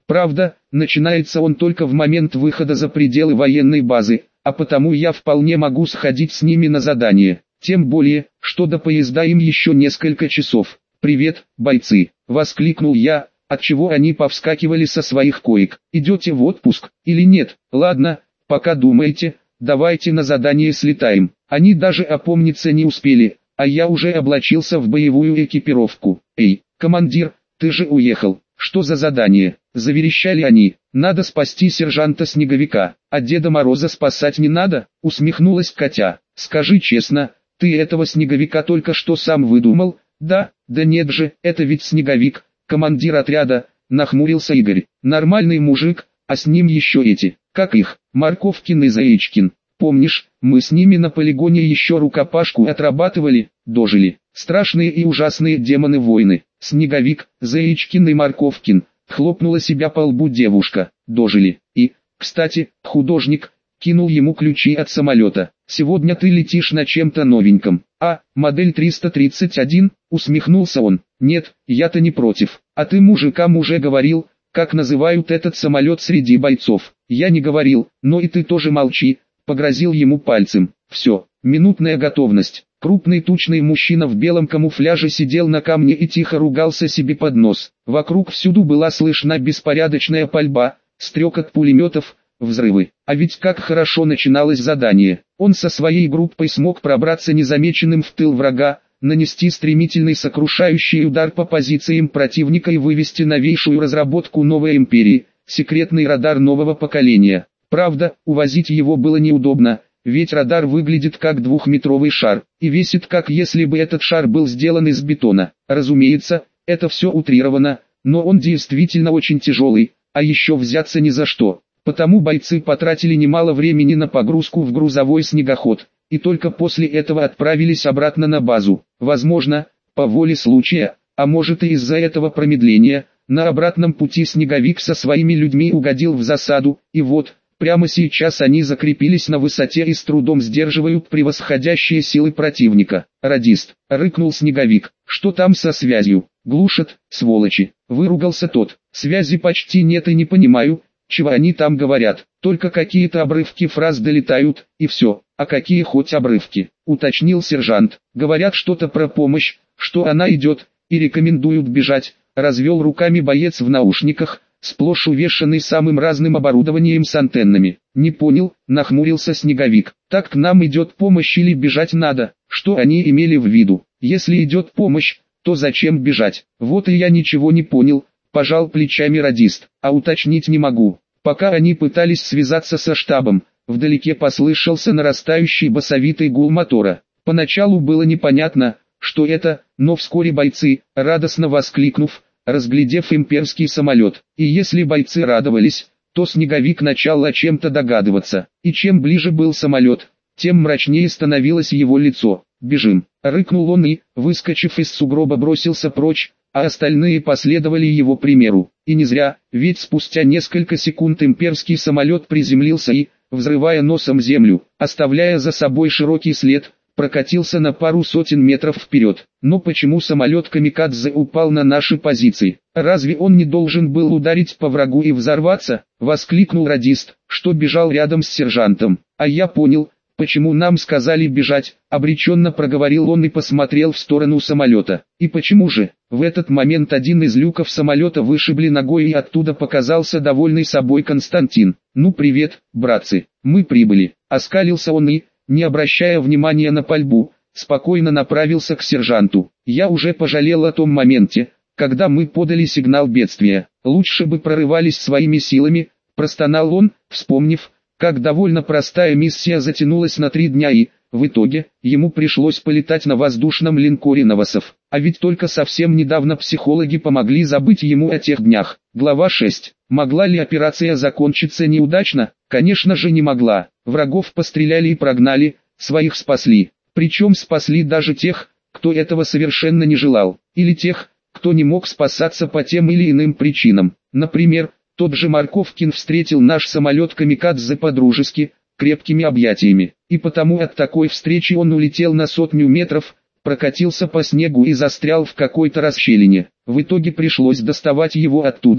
Правда, начинается он только в момент выхода за пределы военной базы, а потому я вполне могу сходить с ними на задание. Тем более, что до поезда им еще несколько часов. «Привет, бойцы!» — воскликнул я, отчего они повскакивали со своих коек. «Идете в отпуск или нет? Ладно, пока думаете, давайте на задание слетаем». Они даже опомниться не успели, а я уже облачился в боевую экипировку. «Эй, командир, ты же уехал, что за задание?» — заверещали они. «Надо спасти сержанта Снеговика, а Деда Мороза спасать не надо?» — усмехнулась Катя. «Скажи честно, ты этого Снеговика только что сам выдумал?» «Да, да нет же, это ведь Снеговик, командир отряда», — нахмурился Игорь. «Нормальный мужик, а с ним еще эти, как их, Морковкин и Заичкин. Помнишь, мы с ними на полигоне еще рукопашку отрабатывали, дожили. Страшные и ужасные демоны-воины. Снеговик, Заичкин и Морковкин», — хлопнула себя по лбу девушка. «Дожили. И, кстати, художник кинул ему ключи от самолета. Сегодня ты летишь на чем-то новеньком». «А, модель триста тридцать один», — усмехнулся он. «Нет, я-то не против. А ты мужикам уже говорил, как называют этот самолет среди бойцов?» «Я не говорил, но и ты тоже молчи», — погрозил ему пальцем. «Все, минутная готовность». Крупный тучный мужчина в белом камуфляже сидел на камне и тихо ругался себе под нос. Вокруг всюду была слышна беспорядочная пальба, стрекот пулеметов, взрывы. А ведь как хорошо начиналось задание. Он со своей группой смог пробраться незамеченным в тыл врага, нанести стремительный сокрушающий удар по позициям противника и вывести новейшую разработку новой империи, секретный радар нового поколения. Правда, увозить его было неудобно, ведь радар выглядит как двухметровый шар, и весит как если бы этот шар был сделан из бетона. Разумеется, это все утрировано, но он действительно очень тяжелый, а еще взяться ни за что. Потому бойцы потратили немало времени на погрузку в грузовой снегоход, и только после этого отправились обратно на базу. Возможно, по воле случая, а может и из-за этого промедления, на обратном пути Снеговик со своими людьми угодил в засаду, и вот, прямо сейчас они закрепились на высоте и с трудом сдерживают превосходящие силы противника. «Радист», — рыкнул Снеговик, — «что там со связью?» «Глушат, сволочи», — выругался тот. «Связи почти нет и не понимаю, чего они там говорят, только какие-то обрывки фраз долетают, и все». «А какие хоть обрывки?» — уточнил сержант. «Говорят что-то про помощь, что она идет, и рекомендуют бежать», — развел руками боец в наушниках, сплошь увешанный самым разным оборудованием с антеннами. «Не понял», — нахмурился Снеговик. «Так к нам идет помощь или бежать надо?» Что они имели в виду? Если идет помощь, то зачем бежать? Вот и я ничего не понял, пожал плечами радист. А уточнить не могу. Пока они пытались связаться со штабом, вдалеке послышался нарастающий басовитый гул мотора. Поначалу было непонятно, что это, но вскоре бойцы, радостно воскликнув, разглядев имперский самолет. И если бойцы радовались, то Снеговик начал о чем-то догадываться. И чем ближе был самолет, тем мрачнее становилось его лицо. «Бежим!» — рыкнул он и, выскочив из сугроба, бросился прочь, а остальные последовали его примеру. И не зря, ведь спустя несколько секунд имперский самолет приземлился и, взрывая носом землю, оставляя за собой широкий след, прокатился на пару сотен метров вперед. Но почему самолет Камикадзе упал на наши позиции? Разве он не должен был ударить по врагу и взорваться? Воскликнул радист, что бежал рядом с сержантом. А я понял, почему нам сказали бежать, обреченно проговорил он и посмотрел в сторону самолета. И почему же? В этот момент один из люков самолета вышибли ногой и оттуда показался довольный собой Константин. «Ну привет, братцы, мы прибыли», — оскалился он и, не обращая внимания на пальбу, спокойно направился к сержанту. «Я уже пожалел о том моменте, когда мы подали сигнал бедствия. Лучше бы прорывались своими силами», — простонал он, вспомнив, как довольно простая миссия затянулась на три дня и, в итоге, ему пришлось полетать на воздушном линкоре «Новосов». А ведь только совсем недавно психологи помогли забыть ему о тех днях. Глава шесть. Могла ли операция закончиться неудачно? Конечно же не могла. Врагов постреляли и прогнали, своих спасли. Причем спасли даже тех, кто этого совершенно не желал. Или тех, кто не мог спасаться по тем или иным причинам. Например, тот же Морковкин встретил наш самолет Камикадзе по-дружески, крепкими объятиями. И потому от такой встречи он улетел на сотню метров, прокатился по снегу и застрял в какой-то расщелине. В итоге пришлось доставать его оттуда,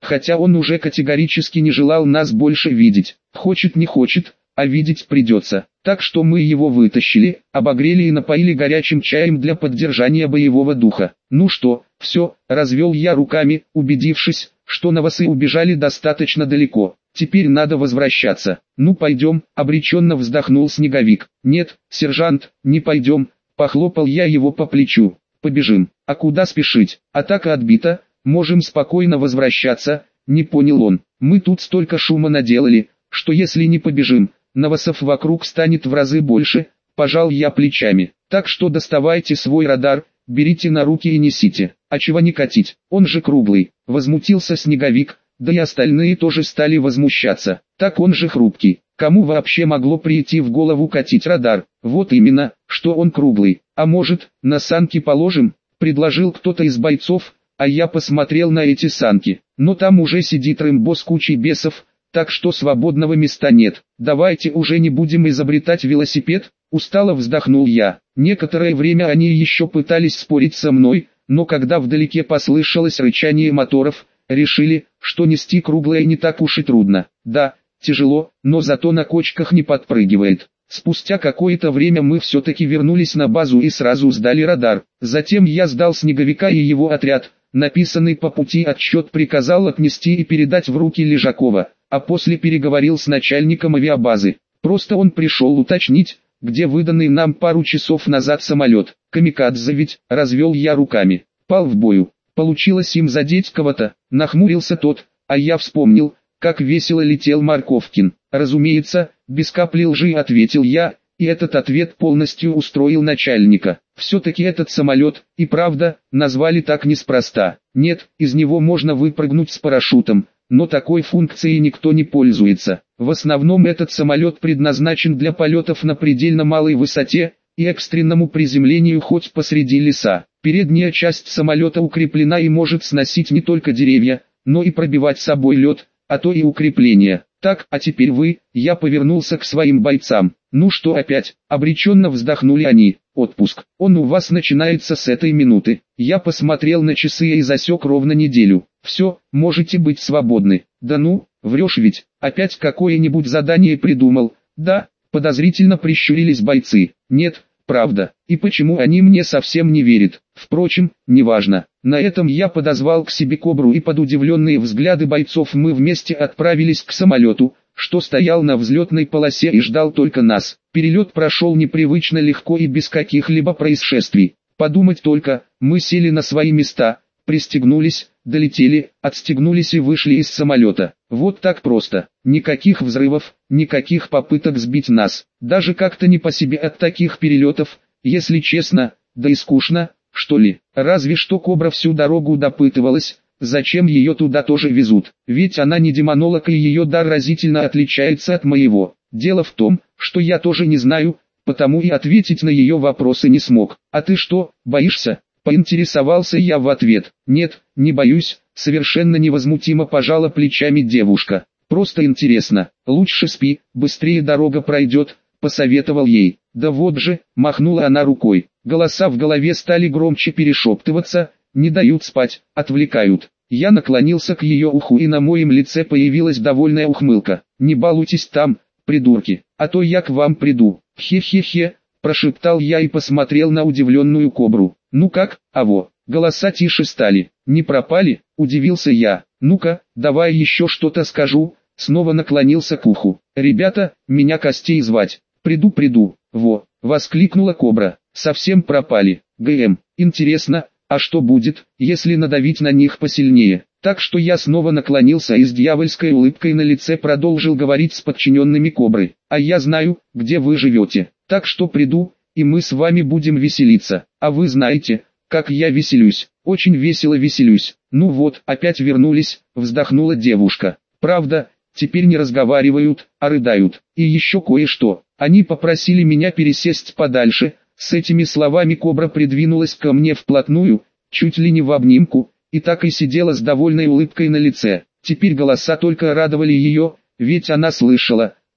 хотя он уже категорически не желал нас больше видеть. Хочет не хочет, а видеть придется. Так что мы его вытащили, обогрели и напоили горячим чаем для поддержания боевого духа. Ну что, все, развел я руками, убедившись, что новосы убежали достаточно далеко. Теперь надо возвращаться. Ну пойдем, обреченно вздохнул Снеговик. Нет, сержант, не пойдем, похлопал я его по плечу. Побежим. А куда спешить? Атака отбита, можем спокойно возвращаться, не понял он. Мы тут столько шума наделали, что если не побежим, новосов вокруг станет в разы больше, пожал я плечами. Так что доставайте свой радар, берите на руки и несите. А чего не катить, он же круглый, возмутился Снеговик, да и остальные тоже стали возмущаться. Так он же хрупкий, кому вообще могло прийти в голову катить радар? Вот именно, что он круглый. А может, на санки положим, предложил кто-то из бойцов, а я посмотрел на эти санки. Но там уже сидит Рэмбо с кучей бесов, так что свободного места нет. Давайте уже не будем изобретать велосипед, устало вздохнул я. Некоторое время они еще пытались спорить со мной, но когда вдалеке послышалось рычание моторов, решили, что нести круглое не так уж и трудно. Да, тяжело, но зато на кочках не подпрыгивает. Спустя какое-то время мы все-таки вернулись на базу и сразу сдали радар. Затем я сдал Снеговика и его отряд. Написанный по пути отчет приказал отнести и передать в руки Лежакова, а после переговорил с начальником авиабазы. Просто он пришел уточнить, где выданный нам пару часов назад самолет. Камикадзе ведь, развел я руками, пал в бою. Получилось им задеть кого-то, нахмурился тот, а я вспомнил, как весело летел Марковкин. Разумеется, без капли лжи ответил я, и этот ответ полностью устроил начальника. Все-таки этот самолет, и правда, назвали так неспроста. Нет, из него можно выпрыгнуть с парашютом, но такой функцией никто не пользуется. В основном этот самолет предназначен для полетов на предельно малой высоте и экстренному приземлению хоть посреди леса. Передняя часть самолета укреплена и может сносить не только деревья, но и пробивать собой лед, а то и укрепления. Так, а теперь вы, я повернулся к своим бойцам. Ну что опять, обреченно вздохнули они. Отпуск, он у вас начинается с этой минуты. Я посмотрел на часы и засек ровно неделю. Все, можете быть свободны. Да ну, врешь ведь, опять какое-нибудь задание придумал. Да, подозрительно прищурились бойцы. Нет, правда. И почему они мне совсем не верят? Впрочем, неважно. На этом я подозвал к себе Кобру, и под удивленные взгляды бойцов мы вместе отправились к самолету, что стоял на взлетной полосе и ждал только нас. Перелет прошел непривычно легко и без каких-либо происшествий. Подумать только, мы сели на свои места, пристегнулись, долетели, отстегнулись и вышли из самолета. Вот так просто. Никаких взрывов, никаких попыток сбить нас. Даже как-то не по себе от таких перелетов, если честно, да и скучно, что ли. Разве что Кобра всю дорогу допытывалась, зачем ее туда тоже везут. Ведь она не демонолог, и ее дар разительно отличается от моего. Дело в том, что я тоже не знаю, потому и ответить на ее вопросы не смог. А ты что, боишься? Поинтересовался я в ответ. Нет, не боюсь, совершенно невозмутимо пожала плечами девушка. Просто интересно, лучше спи, быстрее дорога пройдет, посоветовал ей. Да вот же, махнула она рукой. Голоса в голове стали громче перешептываться, не дают спать, отвлекают. Я наклонился к ее уху, и на моем лице появилась довольная ухмылка. Не балуйтесь там, придурки, а то я к вам приду. Хе-хе-хе, прошептал я и посмотрел на удивленную Кобру. Ну как, аво, голоса тише стали, не пропали, удивился я. Ну-ка, давай еще что-то скажу, снова наклонился к уху. Ребята, меня Костей звать, приду-приду, во, воскликнула Кобра, совсем пропали. ГМ, интересно, а что будет, если надавить на них посильнее? Так что я снова наклонился и с дьявольской улыбкой на лице продолжил говорить с подчиненными Кобры. А я знаю, где вы живете, так что приду, и мы с вами будем веселиться. А вы знаете, как я веселюсь, очень весело веселюсь. Ну вот, опять вернулись, вздохнула девушка. Правда, теперь не разговаривают, а рыдают. И еще кое-что, они попросили меня пересесть подальше. С этими словами Кобра придвинулась ко мне вплотную, чуть ли не в обнимку, и так и сидела с довольной улыбкой на лице. Теперь голоса только радовали ее, ведь она слышала,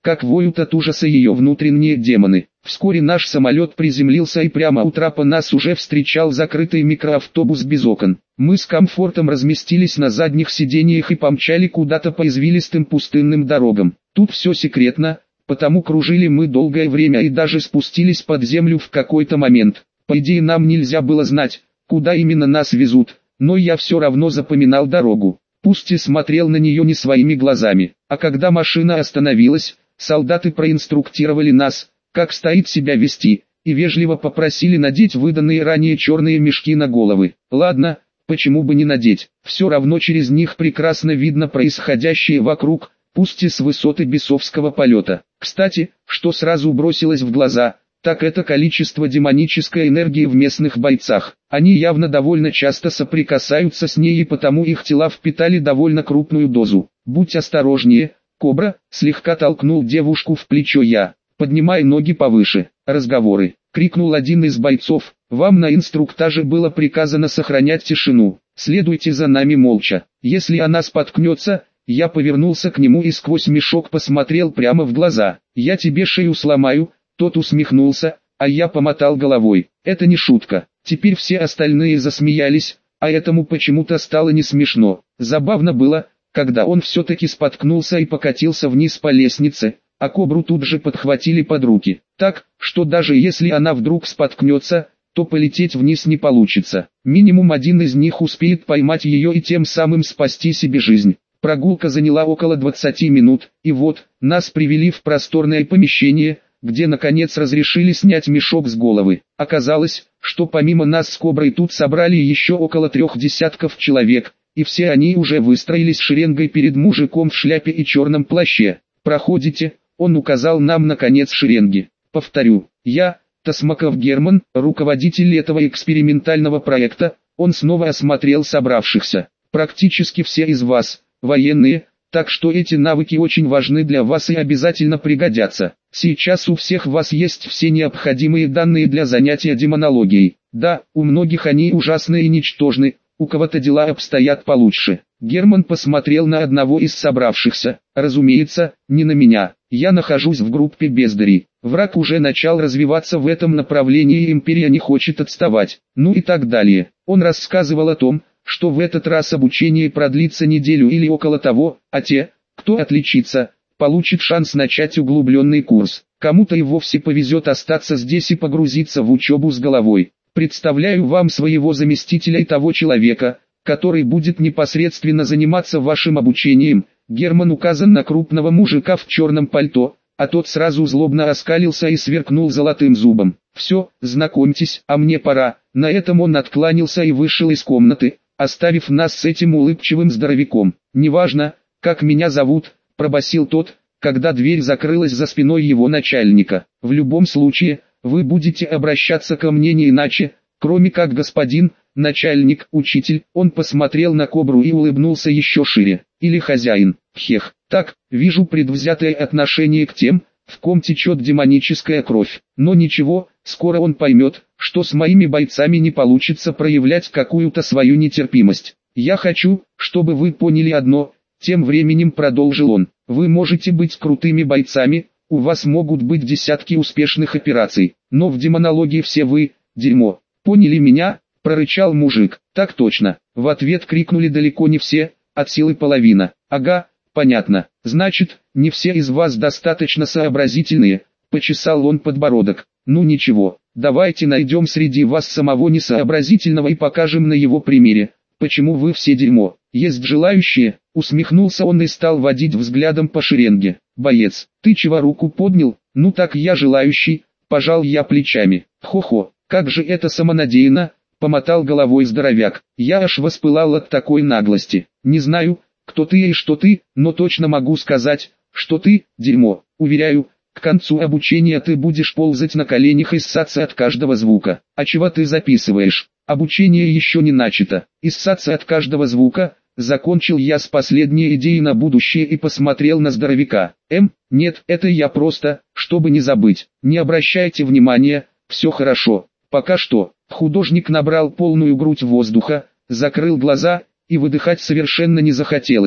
как воют от ужаса ее внутренние демоны. Вскоре наш самолет приземлился, и прямо у трапа нас уже встречал закрытый микроавтобус без окон. Мы с комфортом разместились на задних сиденьях и помчали куда-то по извилистым пустынным дорогам. Тут все секретно, потому кружили мы долгое время и даже спустились под землю в какой-то момент. По идее, нам нельзя было знать, куда именно нас везут, но я все равно запоминал дорогу. Пусть и смотрел на нее не своими глазами. А когда машина остановилась, солдаты проинструктировали нас, как стоит себя вести, и вежливо попросили надеть выданные ранее черные мешки на головы. Ладно, почему бы не надеть, все равно через них прекрасно видно происходящее вокруг, пусть и с высоты бесовского полета. Кстати, что сразу бросилось в глаза, так это количество демонической энергии в местных бойцах. Они явно довольно часто соприкасаются с ней, и потому их тела впитали довольно крупную дозу. «Будь осторожнее, Кобра», — слегка толкнул девушку в плечо я. «Поднимай ноги повыше». «Разговоры», — крикнул один из бойцов. «Вам на инструктаже было приказано сохранять тишину. Следуйте за нами молча. Если она споткнется...» Я повернулся к нему и сквозь мешок посмотрел прямо в глаза. «Я тебе шею сломаю». Тот усмехнулся, а я помотал головой. Это не шутка. Теперь все остальные засмеялись, а этому почему-то стало не смешно. Забавно было, когда он все-таки споткнулся и покатился вниз по лестнице, а Кобру тут же подхватили под руки. Так, что даже если она вдруг споткнется, то полететь вниз не получится. Минимум один из них успеет поймать ее и тем самым спасти себе жизнь. Прогулка заняла около двадцати минут, и вот, нас привели в просторное помещение, где наконец разрешили снять мешок с головы. Оказалось, что помимо нас с Коброй тут собрали еще около трех десятков человек, и все они уже выстроились шеренгой перед мужиком в шляпе и черном плаще. «Проходите», — он указал нам на конец шеренги. «Повторю, я, Тасмаков Герман, руководитель этого экспериментального проекта». Он снова осмотрел собравшихся. «Практически все из вас военные, так что эти навыки очень важны для вас и обязательно пригодятся. Сейчас у всех вас есть все необходимые данные для занятия демонологией. Да, у многих они ужасны и ничтожны, у кого-то дела обстоят получше». Герман посмотрел на одного из собравшихся. «Разумеется, не на меня. Я нахожусь в группе бездарей. Враг уже начал развиваться в этом направлении, и империя не хочет отставать». Ну и так далее. Он рассказывал о том, что в этот раз обучение продлится неделю или около того, а те, кто отличится, получит шанс начать углубленный курс. Кому-то и вовсе повезет остаться здесь и погрузиться в учебу с головой. Представляю вам своего заместителя и того человека, который будет непосредственно заниматься вашим обучением. Герман указан на крупного мужика в черном пальто, а тот сразу злобно оскалился и сверкнул золотым зубом. «Все, знакомьтесь, а мне пора». На этом он откланялся и вышел из комнаты, оставив нас с этим улыбчивым здоровяком. «Неважно, как меня зовут», — пробасил тот, когда дверь закрылась за спиной его начальника. «В любом случае, вы будете обращаться ко мне не иначе, кроме как господин, начальник, учитель». Он посмотрел на Кобру и улыбнулся еще шире. «Или хозяин, хех. Так, вижу предвзятое отношение к тем, в ком течет демоническая кровь. Но ничего, скоро он поймет, что с моими бойцами не получится проявлять какую-то свою нетерпимость. Я хочу, чтобы вы поняли одно», — тем временем продолжил он. «Вы можете быть крутыми бойцами, у вас могут быть десятки успешных операций, но в демонологии все вы — дерьмо. Поняли меня?» — прорычал мужик. «Так точно», — в ответ крикнули далеко не все, от силы половина. «Ага, понятно. Значит, не все из вас достаточно сообразительные», — почесал он подбородок. «Ну ничего, давайте найдем среди вас самого несообразительного и покажем на его примере, почему вы все дерьмо. Есть желающие?» — усмехнулся он и стал водить взглядом по шеренге. «Боец, ты чего руку поднял? Ну так я желающий», — пожал я плечами. «Хо-хо, как же это самонадеянно», — помотал головой здоровяк. Я аж воспылал от такой наглости. «Не знаю, кто ты и что ты, но точно могу сказать, что ты — дерьмо. Уверяю, к концу обучения ты будешь ползать на коленях и ссаться от каждого звука. А чего ты записываешь? Обучение еще не начато. И ссаться от каждого звука». Закончил я с последней идеей на будущее и посмотрел на здоровяка. «Эм, нет, это я просто, чтобы не забыть. Не обращайте внимания, все хорошо. Пока что». Художник набрал полную грудь воздуха, закрыл глаза, и выдыхать совершенно не захотелось.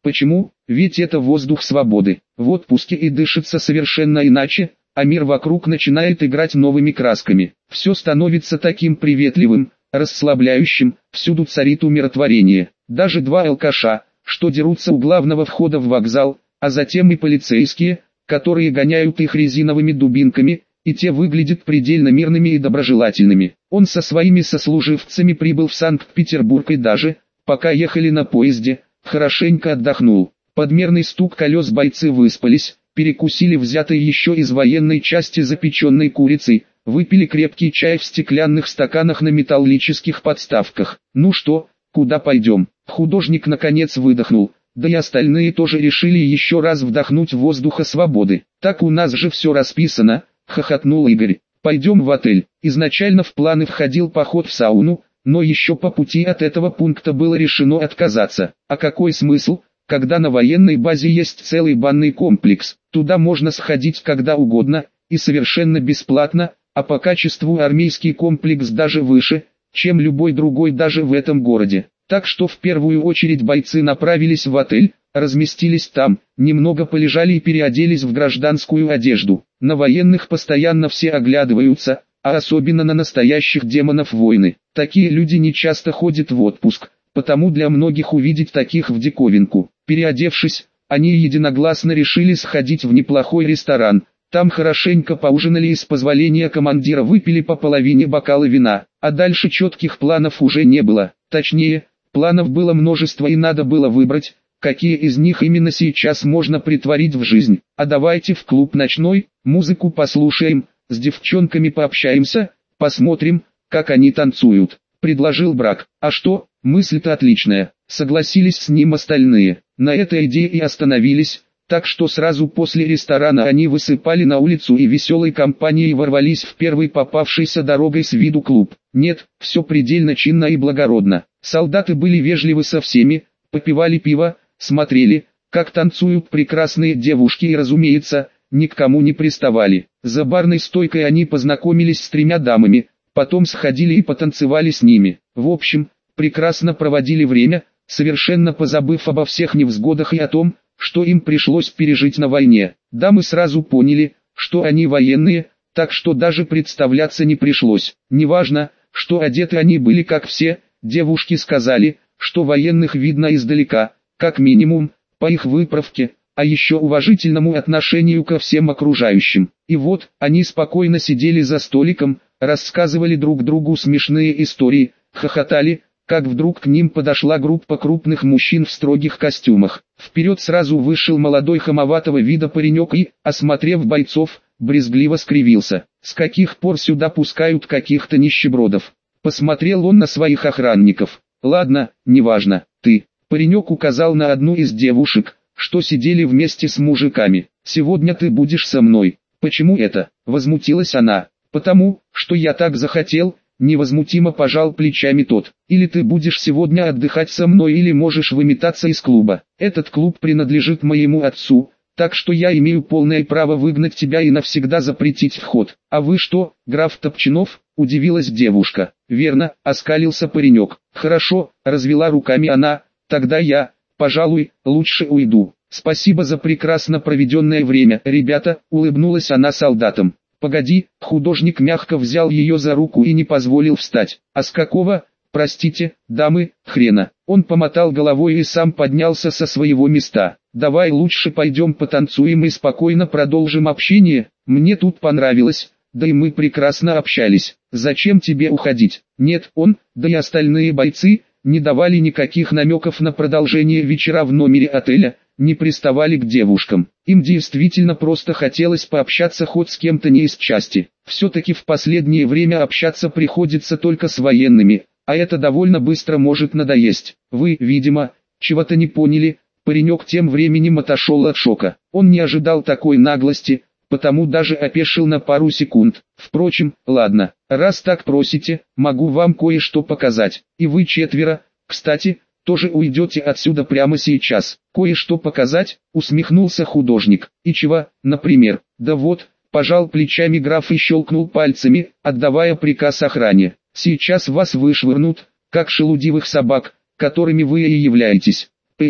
Почему? Ведь это воздух свободы. В отпуске и дышится совершенно иначе, а мир вокруг начинает играть новыми красками. Все становится таким приветливым, расслабляющим, всюду царит умиротворение. Даже два алкаша, что дерутся у главного входа в вокзал, а затем и полицейские, которые гоняют их резиновыми дубинками, и те выглядят предельно мирными и доброжелательными. Он со своими сослуживцами прибыл в Санкт-Петербург и даже, пока ехали на поезде, хорошенько отдохнул. Подмерный стук колес бойцы выспались, перекусили взятой еще из военной части запеченной курицей, выпили крепкий чай в стеклянных стаканах на металлических подставках. Ну что, куда пойдем? Художник наконец выдохнул, да и остальные тоже решили еще раз вдохнуть воздуха свободы. Так у нас же все расписано, хохотнул Игорь. Пойдем в отель. Изначально в планы входил поход в сауну, но еще по пути от этого пункта было решено отказаться. А какой смысл, когда на военной базе есть целый банный комплекс? Туда можно сходить когда угодно, и совершенно бесплатно, а по качеству армейский комплекс даже выше, чем любой другой даже в этом городе. Так что в первую очередь бойцы направились в отель, разместились там, немного полежали и переоделись в гражданскую одежду. На военных постоянно все оглядываются, а особенно на настоящих демонов войны. Такие люди не часто ходят в отпуск, потому для многих увидеть таких в диковинку. Переодевшись, они единогласно решили сходить в неплохой ресторан. Там хорошенько поужинали и с позволения командира выпили по половине бокала вина, а дальше четких планов уже не было. Точнее, планов было множество и надо было выбрать, какие из них именно сейчас можно притворить в жизнь. А давайте в клуб ночной, музыку послушаем, с девчонками пообщаемся, посмотрим, как они танцуют, предложил Брак. А что, мысль-то отличная, согласились с ним остальные. На этой идее и остановились, так что сразу после ресторана они высыпали на улицу и веселой компанией ворвались в первый попавшийся дорогой с виду клуб. Нет, все предельно чинно и благородно. Солдаты были вежливы со всеми, попивали пиво, смотрели, как танцуют прекрасные девушки и, разумеется, ни к кому не приставали. За барной стойкой они познакомились с тремя дамами, потом сходили и потанцевали с ними. В общем, прекрасно проводили время, совершенно позабыв обо всех невзгодах и о том, что им пришлось пережить на войне. Дамы сразу поняли, что они военные, так что даже представляться не пришлось. Неважно, что одеты они были как все, девушки сказали, что военных видно издалека, как минимум, по их выправке, а еще уважительному отношению ко всем окружающим. И вот, они спокойно сидели за столиком, рассказывали друг другу смешные истории, хохотали, как вдруг к ним подошла группа крупных мужчин в строгих костюмах. Вперед сразу вышел молодой хамоватого вида паренек и, осмотрев бойцов, брезгливо скривился. С каких пор сюда пускают каких-то нищебродов? Посмотрел он на своих охранников. Ладно, неважно, ты. Паренек указал на одну из девушек, что сидели вместе с мужиками. Сегодня ты будешь со мной. Почему это? Возмутилась она. Потому, что я так захотел. Невозмутимо пожал плечами тот. Или ты будешь сегодня отдыхать со мной, или можешь выметаться из клуба. Этот клуб принадлежит моему отцу, так что я имею полное право выгнать тебя и навсегда запретить вход. А вы что, граф Топчинов? Удивилась девушка. Верно, оскалился паренек. Хорошо, развела руками она, тогда я, пожалуй, лучше уйду. Спасибо за прекрасно проведенное время, ребята, улыбнулась она солдатам. Погоди, художник мягко взял ее за руку и не позволил встать. А с какого, простите, дамы, хрена? Он помотал головой и сам поднялся со своего места. Давай лучше пойдем потанцуем и спокойно продолжим общение. Мне тут понравилось, да и мы прекрасно общались. Зачем тебе уходить? Нет, он, да и остальные бойцы, не давали никаких намеков на продолжение вечера в номере отеля, не приставали к девушкам. Им действительно просто хотелось пообщаться хоть с кем-то не из части. Все-таки в последнее время общаться приходится только с военными, а это довольно быстро может надоесть. Вы, видимо, чего-то не поняли. Паренек тем временем отошел от шока. Он не ожидал такой наглости, потому даже опешил на пару секунд. Впрочем, ладно, раз так просите, могу вам кое-что показать. И вы четверо, кстати, тоже уйдете отсюда прямо сейчас. Кое-что показать, усмехнулся художник. И чего, например? Да вот, пожал плечами граф и щелкнул пальцами, отдавая приказ охране. Сейчас вас вышвырнут, как шелудивых собак, которыми вы и являетесь. П Ф.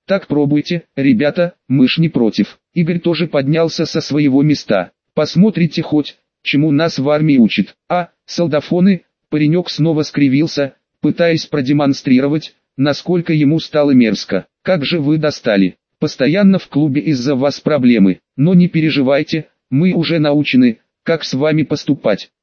Так пробуйте, ребята, мы ж не против. Игорь тоже поднялся со своего места. Посмотрите хоть, чему нас в армии учат. А, солдафоны, паренек снова скривился, пытаясь продемонстрировать, насколько ему стало мерзко. Как же вы достали. Постоянно в клубе из-за вас проблемы. Но не переживайте, мы уже научены, как с вами поступать.